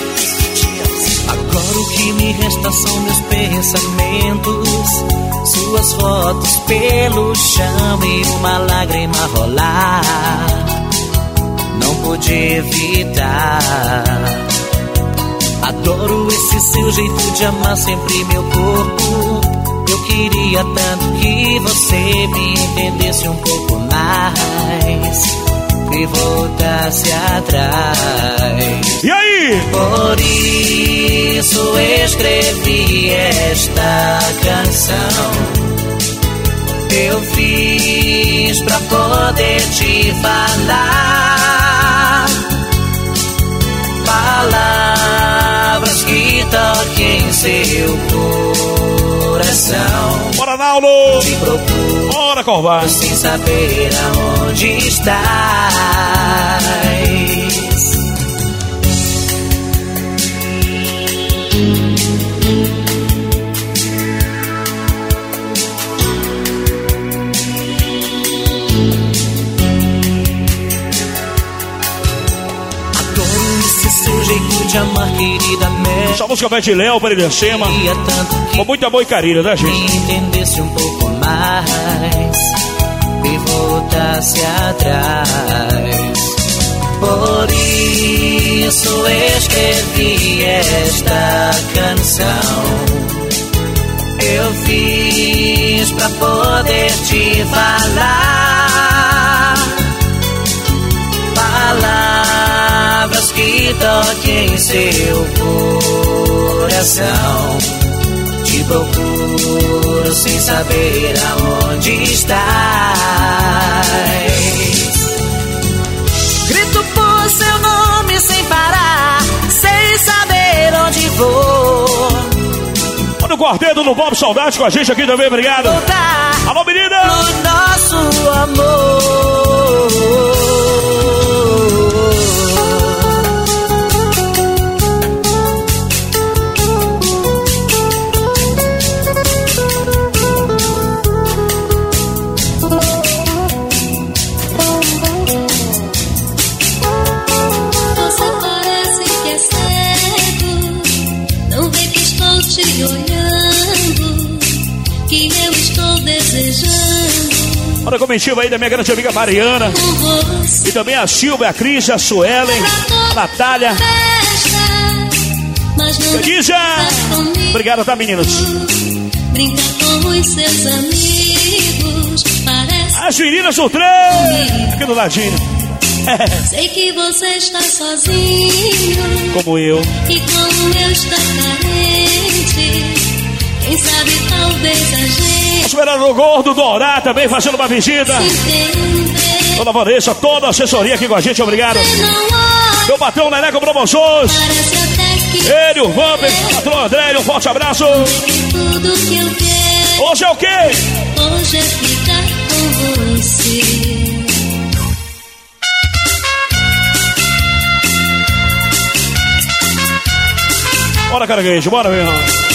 Agora o que me resta são meus pensamentos, suas fotos pelo chão e uma lágrima rolar. Não pude evitar. Adoro esse seu jeito de amar sempre meu corpo. Eu queria tanto que você me entendesse um pouco mais e voltasse atrás. E aí? Por isso escrevi esta canção. Eu fiz pra poder te falar palavras que toquem seu coração. Bora, Naulo! Te procuro, bora, Corvar, sem saber aonde estás. De amar, querida Mel. Essa música vai de Léo para ele cima. Com muito amor e carinho, né, gente? Me entendesse um pouco mais e voltasse atrás. Por isso escrevi esta canção. Eu fiz pra poder te falar palavras que toquem seu coração. Te procuro sem saber aonde estás. Grito por seu nome sem parar, sem saber onde vou. Olha o quarteto do Bob Saudade com a gente aqui também, obrigado. Alô, menina! No nosso amor. Olha a comitiva aí da minha grande amiga Mariana. E também a Silvia, a Cris, a Suelen, a Natália. Feliz! Obrigado, tá, meninos? Brinca com os seus amigos. As meninas do trem! Aqui do ladinho. Sei que você está sozinho. como eu. E como eu estou carente, quem sabe talvez a gente... Esperando o Gordo Dourado também fazendo uma visita. Dona Vanessa, toda a assessoria aqui com a gente, obrigado. Meu patrão Neneco Promoções. Ele, o Vamper, o patrão André, um forte abraço. Hoje é o quê? Hoje é ficar com você. Bora, Caranguejo, bora, meu irmão.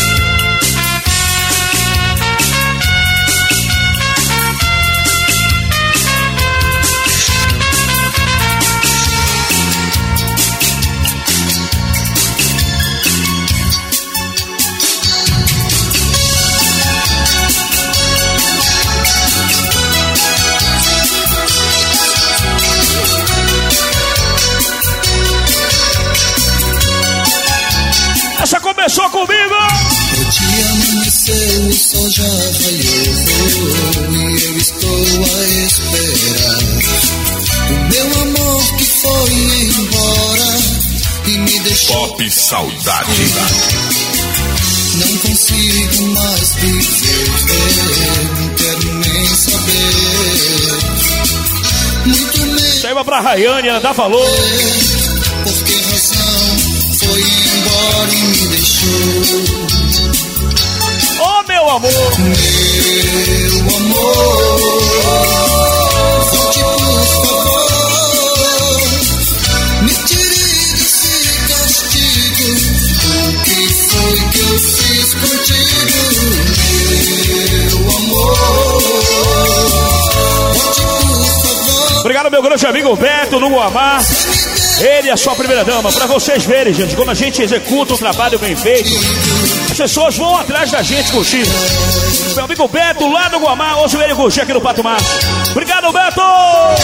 Essa começou comigo! O dia amanheceu, o sol já raiou e eu estou a esperar o meu amor que foi embora e me deixou. Pop Saudade. Não consigo mais viver, não quero nem saber. Muito menos. Saiba pra Rayane, ela já falou. Por que razão foi embora e me deixou? Oh, meu amor! Meu amor, volte por favor, me tire desse castigo. O que foi que eu fiz contigo? Meu amor, volte por favor. Obrigado, meu grande amigo Beto, no Guamá. Ele é a sua primeira dama. Pra vocês verem, gente, quando a gente executa um trabalho bem feito, as pessoas vão atrás da gente curtir. Meu amigo Beto, lá no Guamá, hoje veio curtir aqui no Pato Macho. Obrigado, Beto! A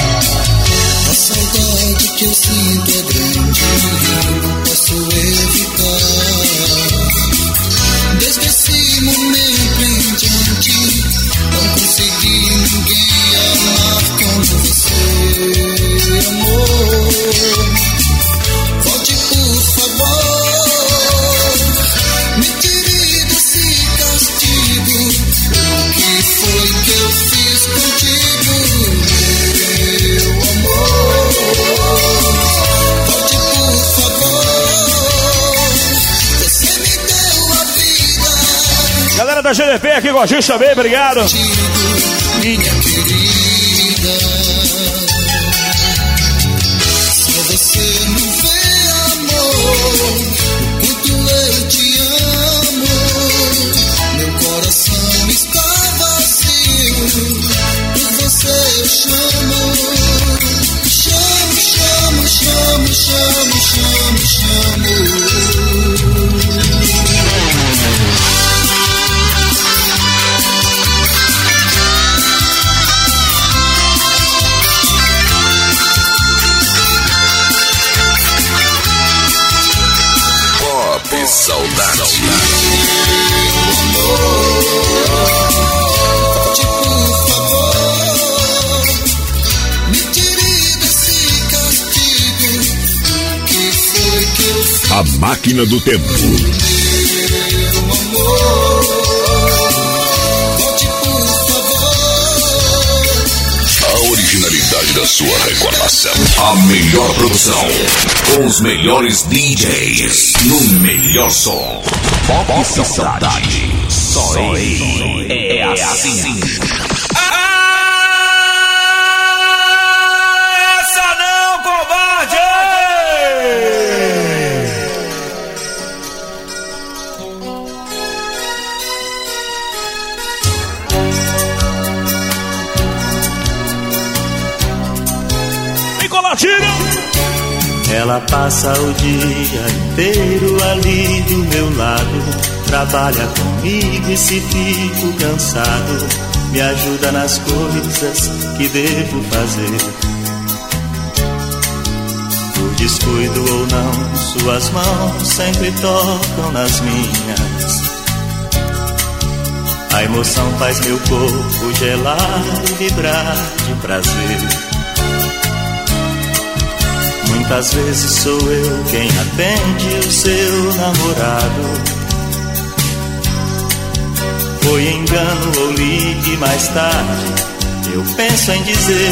saudade que eu sinto é grande, não posso evitar. Desde esse momento em diante, não consegui ninguém amar como você, amor. Volte por favor, me tire desse castigo. O que foi que eu fiz contigo, meu amor? Volte por favor, você me deu a vida. Galera da GDP aqui com a gente também, obrigado. Minha querida, só você não vê, amor, o quanto eu te amo. Meu coração está vazio, por você eu chamo. Chamo, chamo, chamo, chamo, chamo, chamo. Pop Saudade. Volte por favor, me tire desse castigo. O que foi que eu fiz? A Máquina do Tempo. Meu amor, volte por favor. A originalidade da sua recordação. A melhor produção. Com os melhores DJs. No melhor som. Pop Saudade. Só ele é assim. Essa não, covarde! Nicolatino! Ela passa o dia inteiro ali do meu lado. Trabalha comigo e se fico cansado, me ajuda nas coisas que devo fazer. Por descuido ou não, suas mãos sempre tocam nas minhas. A emoção faz meu corpo gelar e vibrar de prazer. Quantas vezes sou eu quem atende o seu namorado? Foi engano ou ligue mais tarde, eu penso em dizer,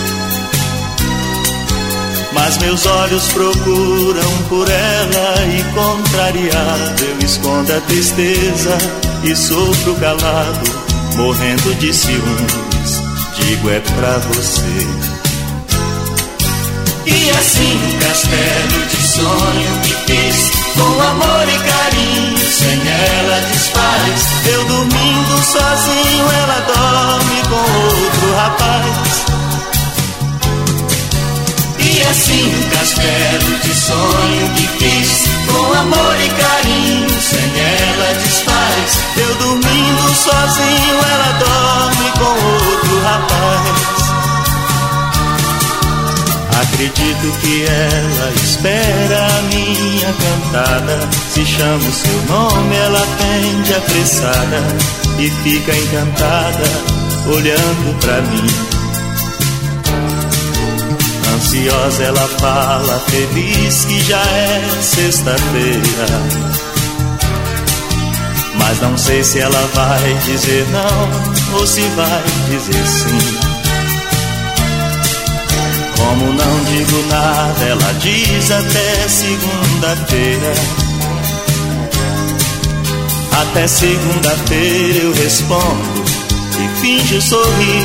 mas meus olhos procuram por ela e contrariado eu escondo a tristeza e sofro calado, morrendo de ciúmes, digo é pra você. E assim um castelo de sonho que fiz, com amor e carinho, sem ela desfaz. Eu dormindo sozinho, ela dorme com outro rapaz. E assim um castelo de sonho que fiz, com amor e carinho, sem ela desfaz. Eu dormindo sozinho, ela dorme com outro rapaz. Acredito que ela espera a minha cantada. Se chamo seu nome, ela atende apressada e fica encantada, olhando pra mim. Ansiosa ela fala, feliz que já é sexta-feira. Mas não sei se ela vai dizer não ou se vai dizer sim. Como não digo nada, ela diz até segunda-feira. Até segunda-feira eu respondo e finjo sorrir.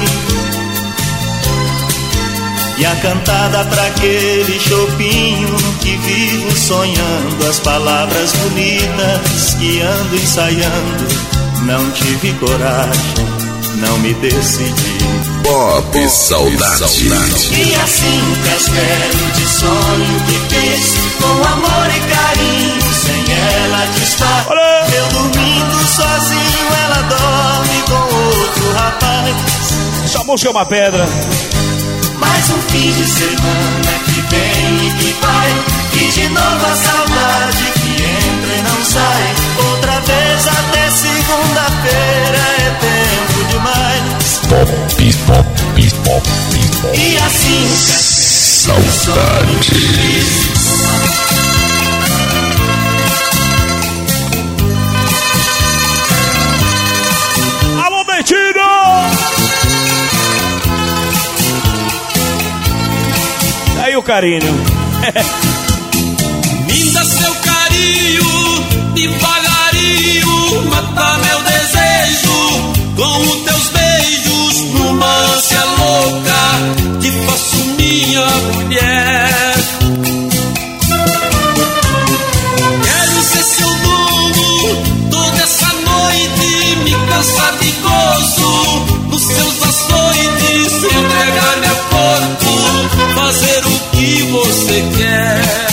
E a cantada pra aquele chopinho que vivo sonhando, as palavras bonitas que ando ensaiando. Não tive coragem, não me decidi. Pop Saudade. E assim um castelo de sonho que fiz, com amor e carinho, sem ela desfaz. Eu dormindo sozinho, ela dorme com outro rapaz. Essa música é uma pedra. Mais um fim de semana que vem e que vai, e de novo a saudade que entra e não sai. Outra vez até segunda-feira é tempo demais. Pop, pop, pop, pop. E assim Saudade. Alô, Betinho! Aí o carinho. Me dá seu carinho, devagarinho, mata meu desejo. Com os teus beijos, numa ânsia louca, te faço minha mulher. Quero ser seu dono toda essa noite, me cansar de gozo nos seus açoites, entregar meu corpo, fazer o que você quer.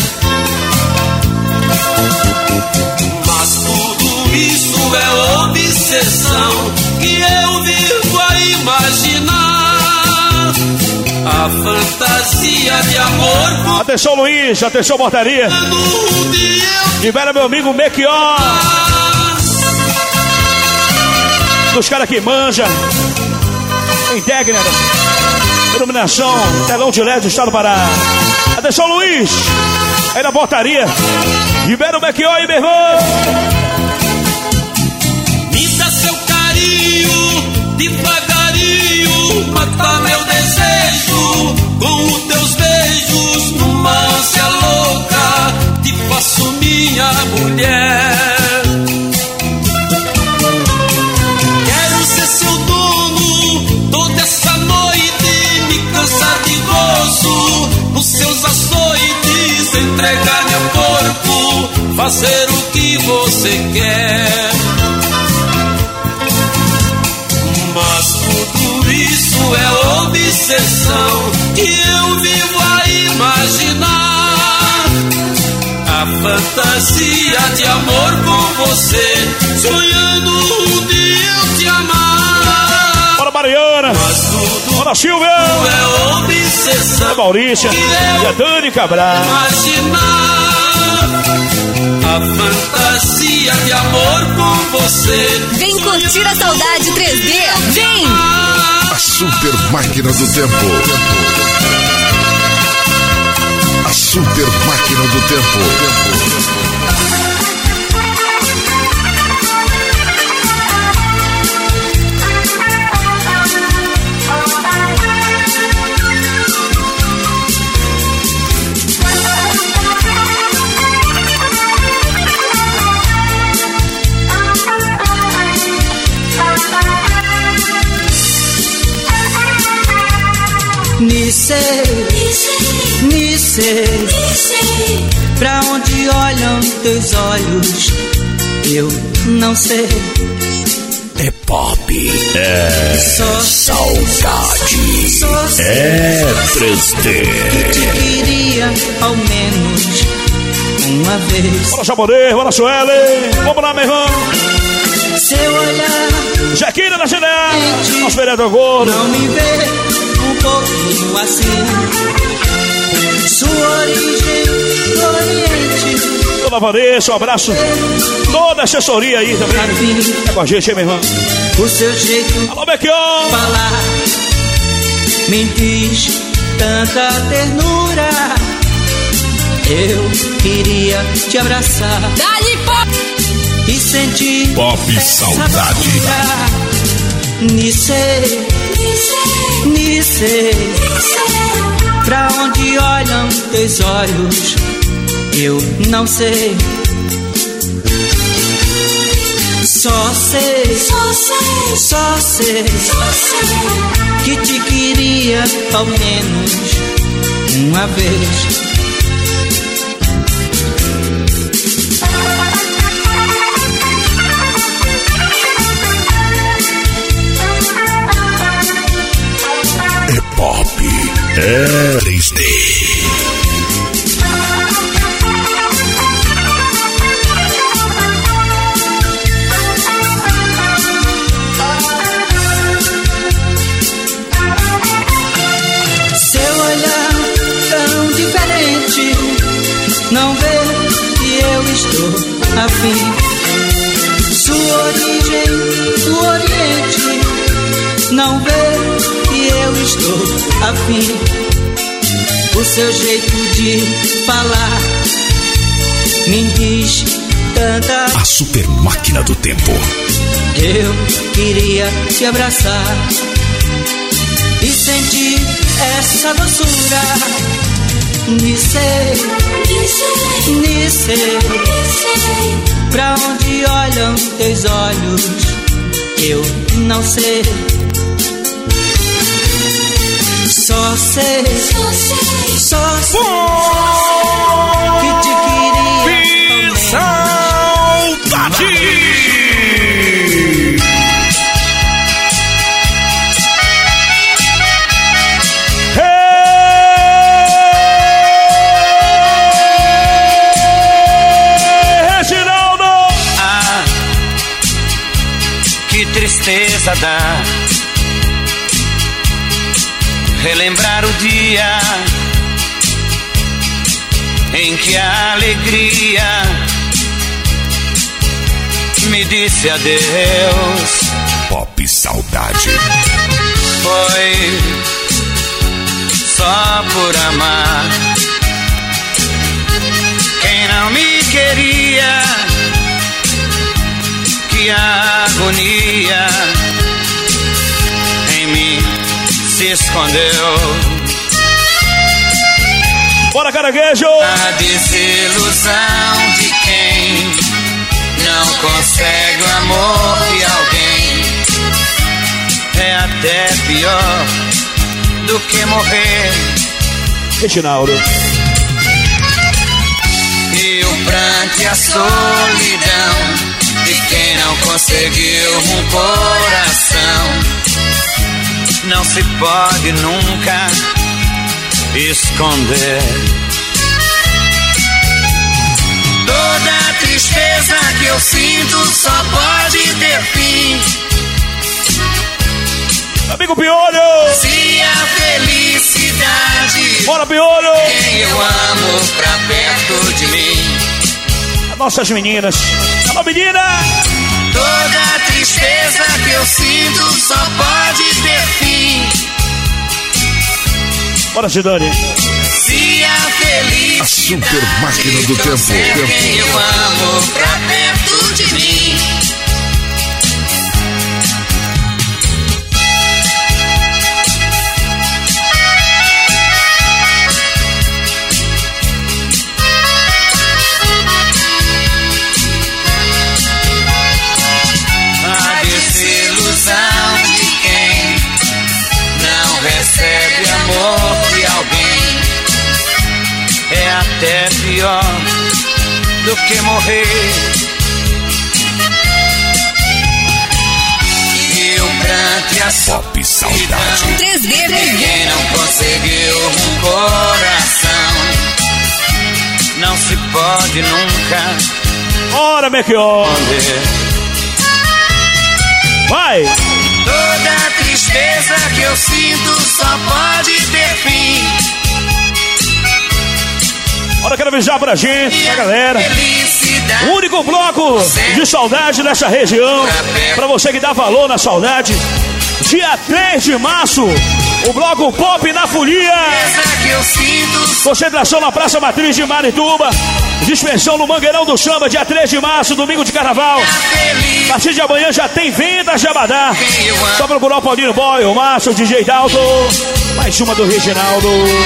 Mas tudo isso é obsessão que eu vivo a imaginar. A fantasia de amor com... Atenção, Luiz, atenção, portaria. Libera meu amigo Mequió. Dos caras que manja. Integna. Iluminação, telão de LED do Estado do Pará. Atenção, Luiz. Aí na portaria. Libera o Mequió aí, meu irmão. Me dá seu carinho, devagarinho, mata meu desejo. Com os teus beijos, numa ânsia louca, te faço minha mulher. Quero ser seu dono toda essa noite, me cansar de gozo nos seus açoites, entregar meu corpo, fazer o que você quer. Mas tudo isso é obsessão que eu vivo a imaginar. A fantasia de amor com você, sonhando um dia eu te amar. Bora, Mariana. Bora, Silvia. É obsessão. É Maurícia. E a Dani Cabral. Imaginar a fantasia de amor com você. Vem curtir a saudade 3D. Vem! A super máquina do tempo. A Super Máquina do Tempo. Nice, pra onde olham teus olhos, eu não sei. É pop, é saudade, é 3D. Que te queria ao menos uma vez. Bora, Japonês, bora, Sueli. Vamos lá, meu irmão. Seu olhar, Jaquina da Janela, nosso vereador gordo. não me vê um pouquinho assim. Sua origem do Oriente. Dona Vanessa, um abraço. Toda a assessoria aí também. É com a gente, hein, meu irmão? O seu jeito alô, Bequion, falar me diz tanta ternura. Eu queria te abraçar. Dá-lhe pop e sentir Pop Saudade. Nice, pra onde olham teus olhos, eu não sei. Só sei que te queria ao menos uma vez. Pop, é 3D. Seu olhar tão diferente, não vê que eu estou afim. Sua origem do Oriente, não vê que eu estou afim. O seu jeito de falar me diz tanta. A Super Máquina do Tempo. Eu queria te abraçar e sentir essa doçura. Nice, pra onde olham teus olhos, eu não sei. Só sei que te queria. Saudade. Reginaldo. Ah, que tristeza dá relembrar o dia em que a alegria me disse adeus. Pop Saudade. Foi só por amar quem não me queria, que a agonia em mim se escondeu. Bora, caranguejo! A desilusão de quem não consegue o amor de alguém é até pior do que morrer. Reginaldo. E o pranto e a solidão de quem não conseguiu um coração não se pode nunca esconder. Toda a tristeza que eu sinto só pode ter fim. Amigo Piolho! Se a felicidade, bora, Piolho! Quem eu amo pra perto de mim. As nossas meninas. Alô, menina! Toda a tristeza que eu sinto só pode ter fim. Bora, Cidane. Se a A super máquina do tempo. Quem eu amo pra perto de mim. A desilusão de quem não recebe amor de alguém é até pior do que morrer. E o pranto e a Pop Saudade 3D de quem não conseguiu um coração não se pode nunca. Ora, Melchior. Vai! Toda tristeza que eu sinto só pode ter fim. Ora, quero avisar pra gente, pra galera. O único bloco de saudade nessa região. Pra você que dá valor na saudade. Dia 3 de março, o bloco Pop na Folia. Concentração na Praça Matriz de Marituba. Dispersão no Mangueirão do Samba, dia 3 de março, domingo de carnaval. A partir de amanhã já tem venda de Abadá. Só procurar o Paulinho Boy, o Márcio, o DJ Dalto. Mais uma do Reginaldo.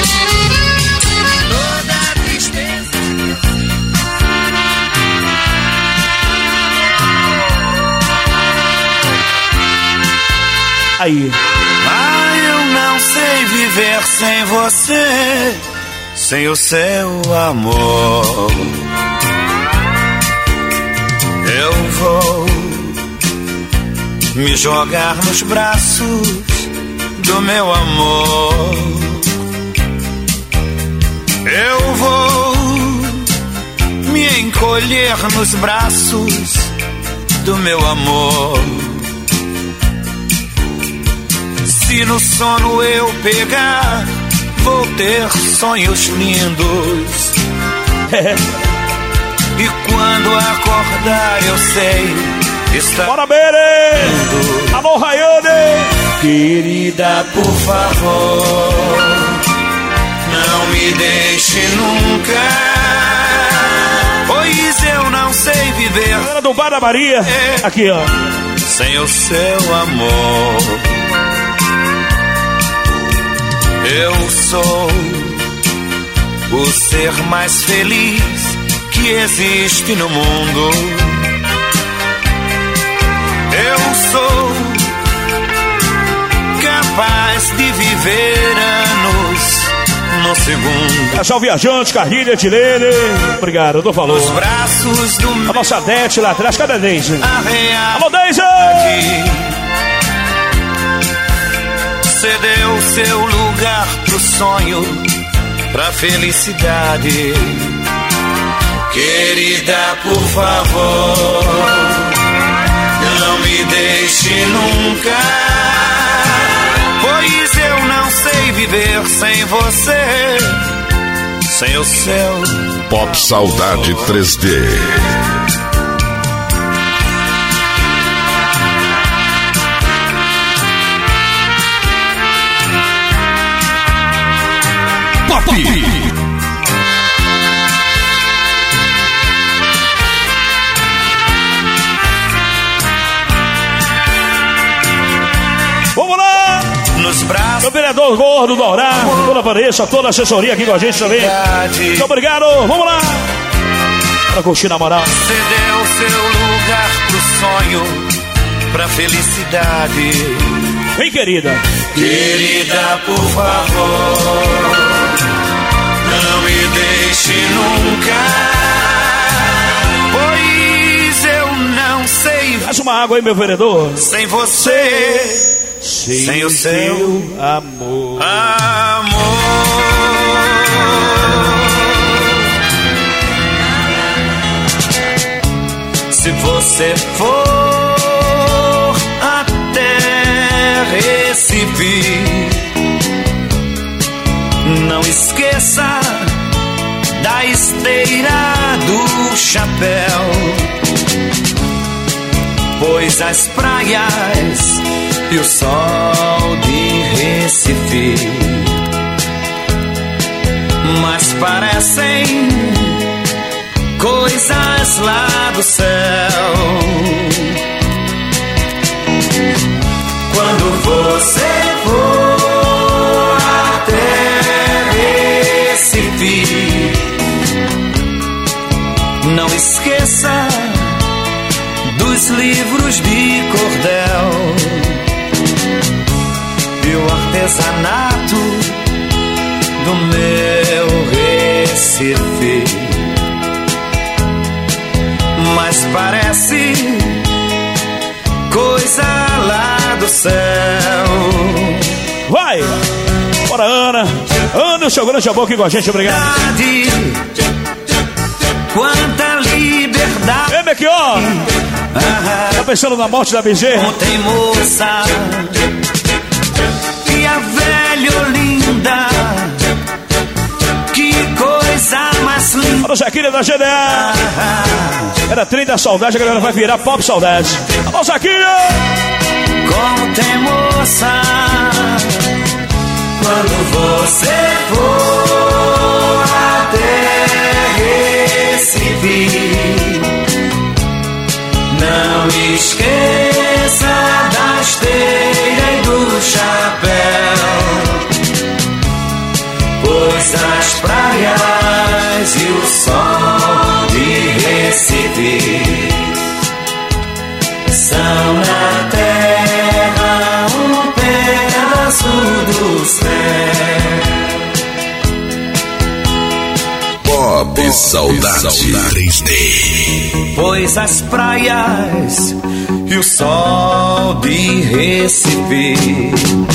Aí. Ah, eu não sei viver sem você, sem o seu amor. Eu vou me jogar nos braços do meu amor. Eu vou me encolher nos braços do meu amor. Se no sono eu pegar, vou ter sonhos lindos. E quando acordar eu sei estar. Bora, Bere! Alô, Rayane! Querida, por favor, não me deixe nunca, pois eu não sei viver. Galera do Bar da Maria, aqui ó, sem o seu amor. Eu sou o ser mais feliz que existe no mundo. Eu sou capaz de viver anos no segundo. Casal Viajante, Carlinha, Etilene. Obrigado, eu tô falando. Os braços do a nossa Dete lá atrás, cadê a Deise? Alô, Deise! Cedeu seu lugar pro sonho, pra felicidade. Querida, por favor, não me deixe nunca, pois eu não sei viver sem você, sem o seu Pop Saudade 3D. Vamos lá! Nos braços. Meu vereador Gordo, Dourado, toda a Vanessa, toda a assessoria aqui com a gente também. Muito obrigado, vamos lá! Pra curtir na moral. Cedeu seu lugar pro sonho, pra felicidade. Vem, querida. Querida, por favor, não me deixe nunca, pois eu não sei. Faz uma água aí, meu vereador. Sem você, sem o seu amor. Se você for até Recife, não esqueça da esteira do chapéu, pois as praias e o sol de Recife mas parecem coisas lá do céu. Quando você for até Recife, não esqueça dos livros de cordel e o artesanato do meu Recife. Mas parece coisa lá do céu. Vai! Bora, Ana! Ana, o seu grande amor aqui com a gente, obrigado. Quanta liberdade. Vem aqui, ó! Tá pensando na morte da Bezerra? Ontem, moça, e a velha Olinda, que coisa mais linda. Alô, Jaquília da GDA. Era trem da saudade, a galera vai virar pop saudade. Alô, Jaquília! Como tem moça, quando você for até Recife, não esqueça da esteira e do chapéu, pois as praias e o sol de Recife são na terra um pedaço do céu. Pop Saudade 3D. Pois as praias e o sol de Recife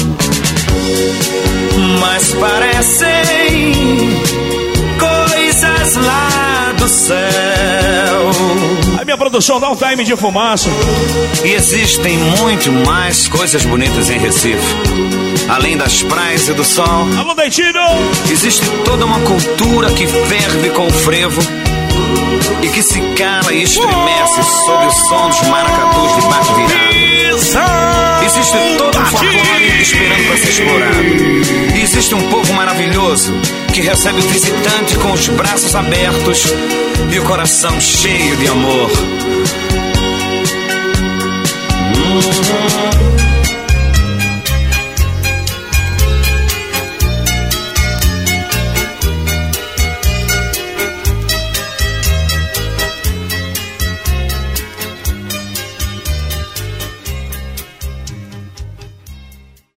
mas parecem coisas lá do céu. A minha produção dá um time de fumaça. E existem muito mais coisas bonitas em Recife. Além das praias e do sol. Alô, Deitino! Existe toda uma cultura que ferve com o frevo e que se cala e estremece sob o som dos maracatus de barco virado. Existe todo um folclore esperando para ser explorado. E existe um povo maravilhoso que recebe o visitante com os braços abertos e o coração cheio de amor.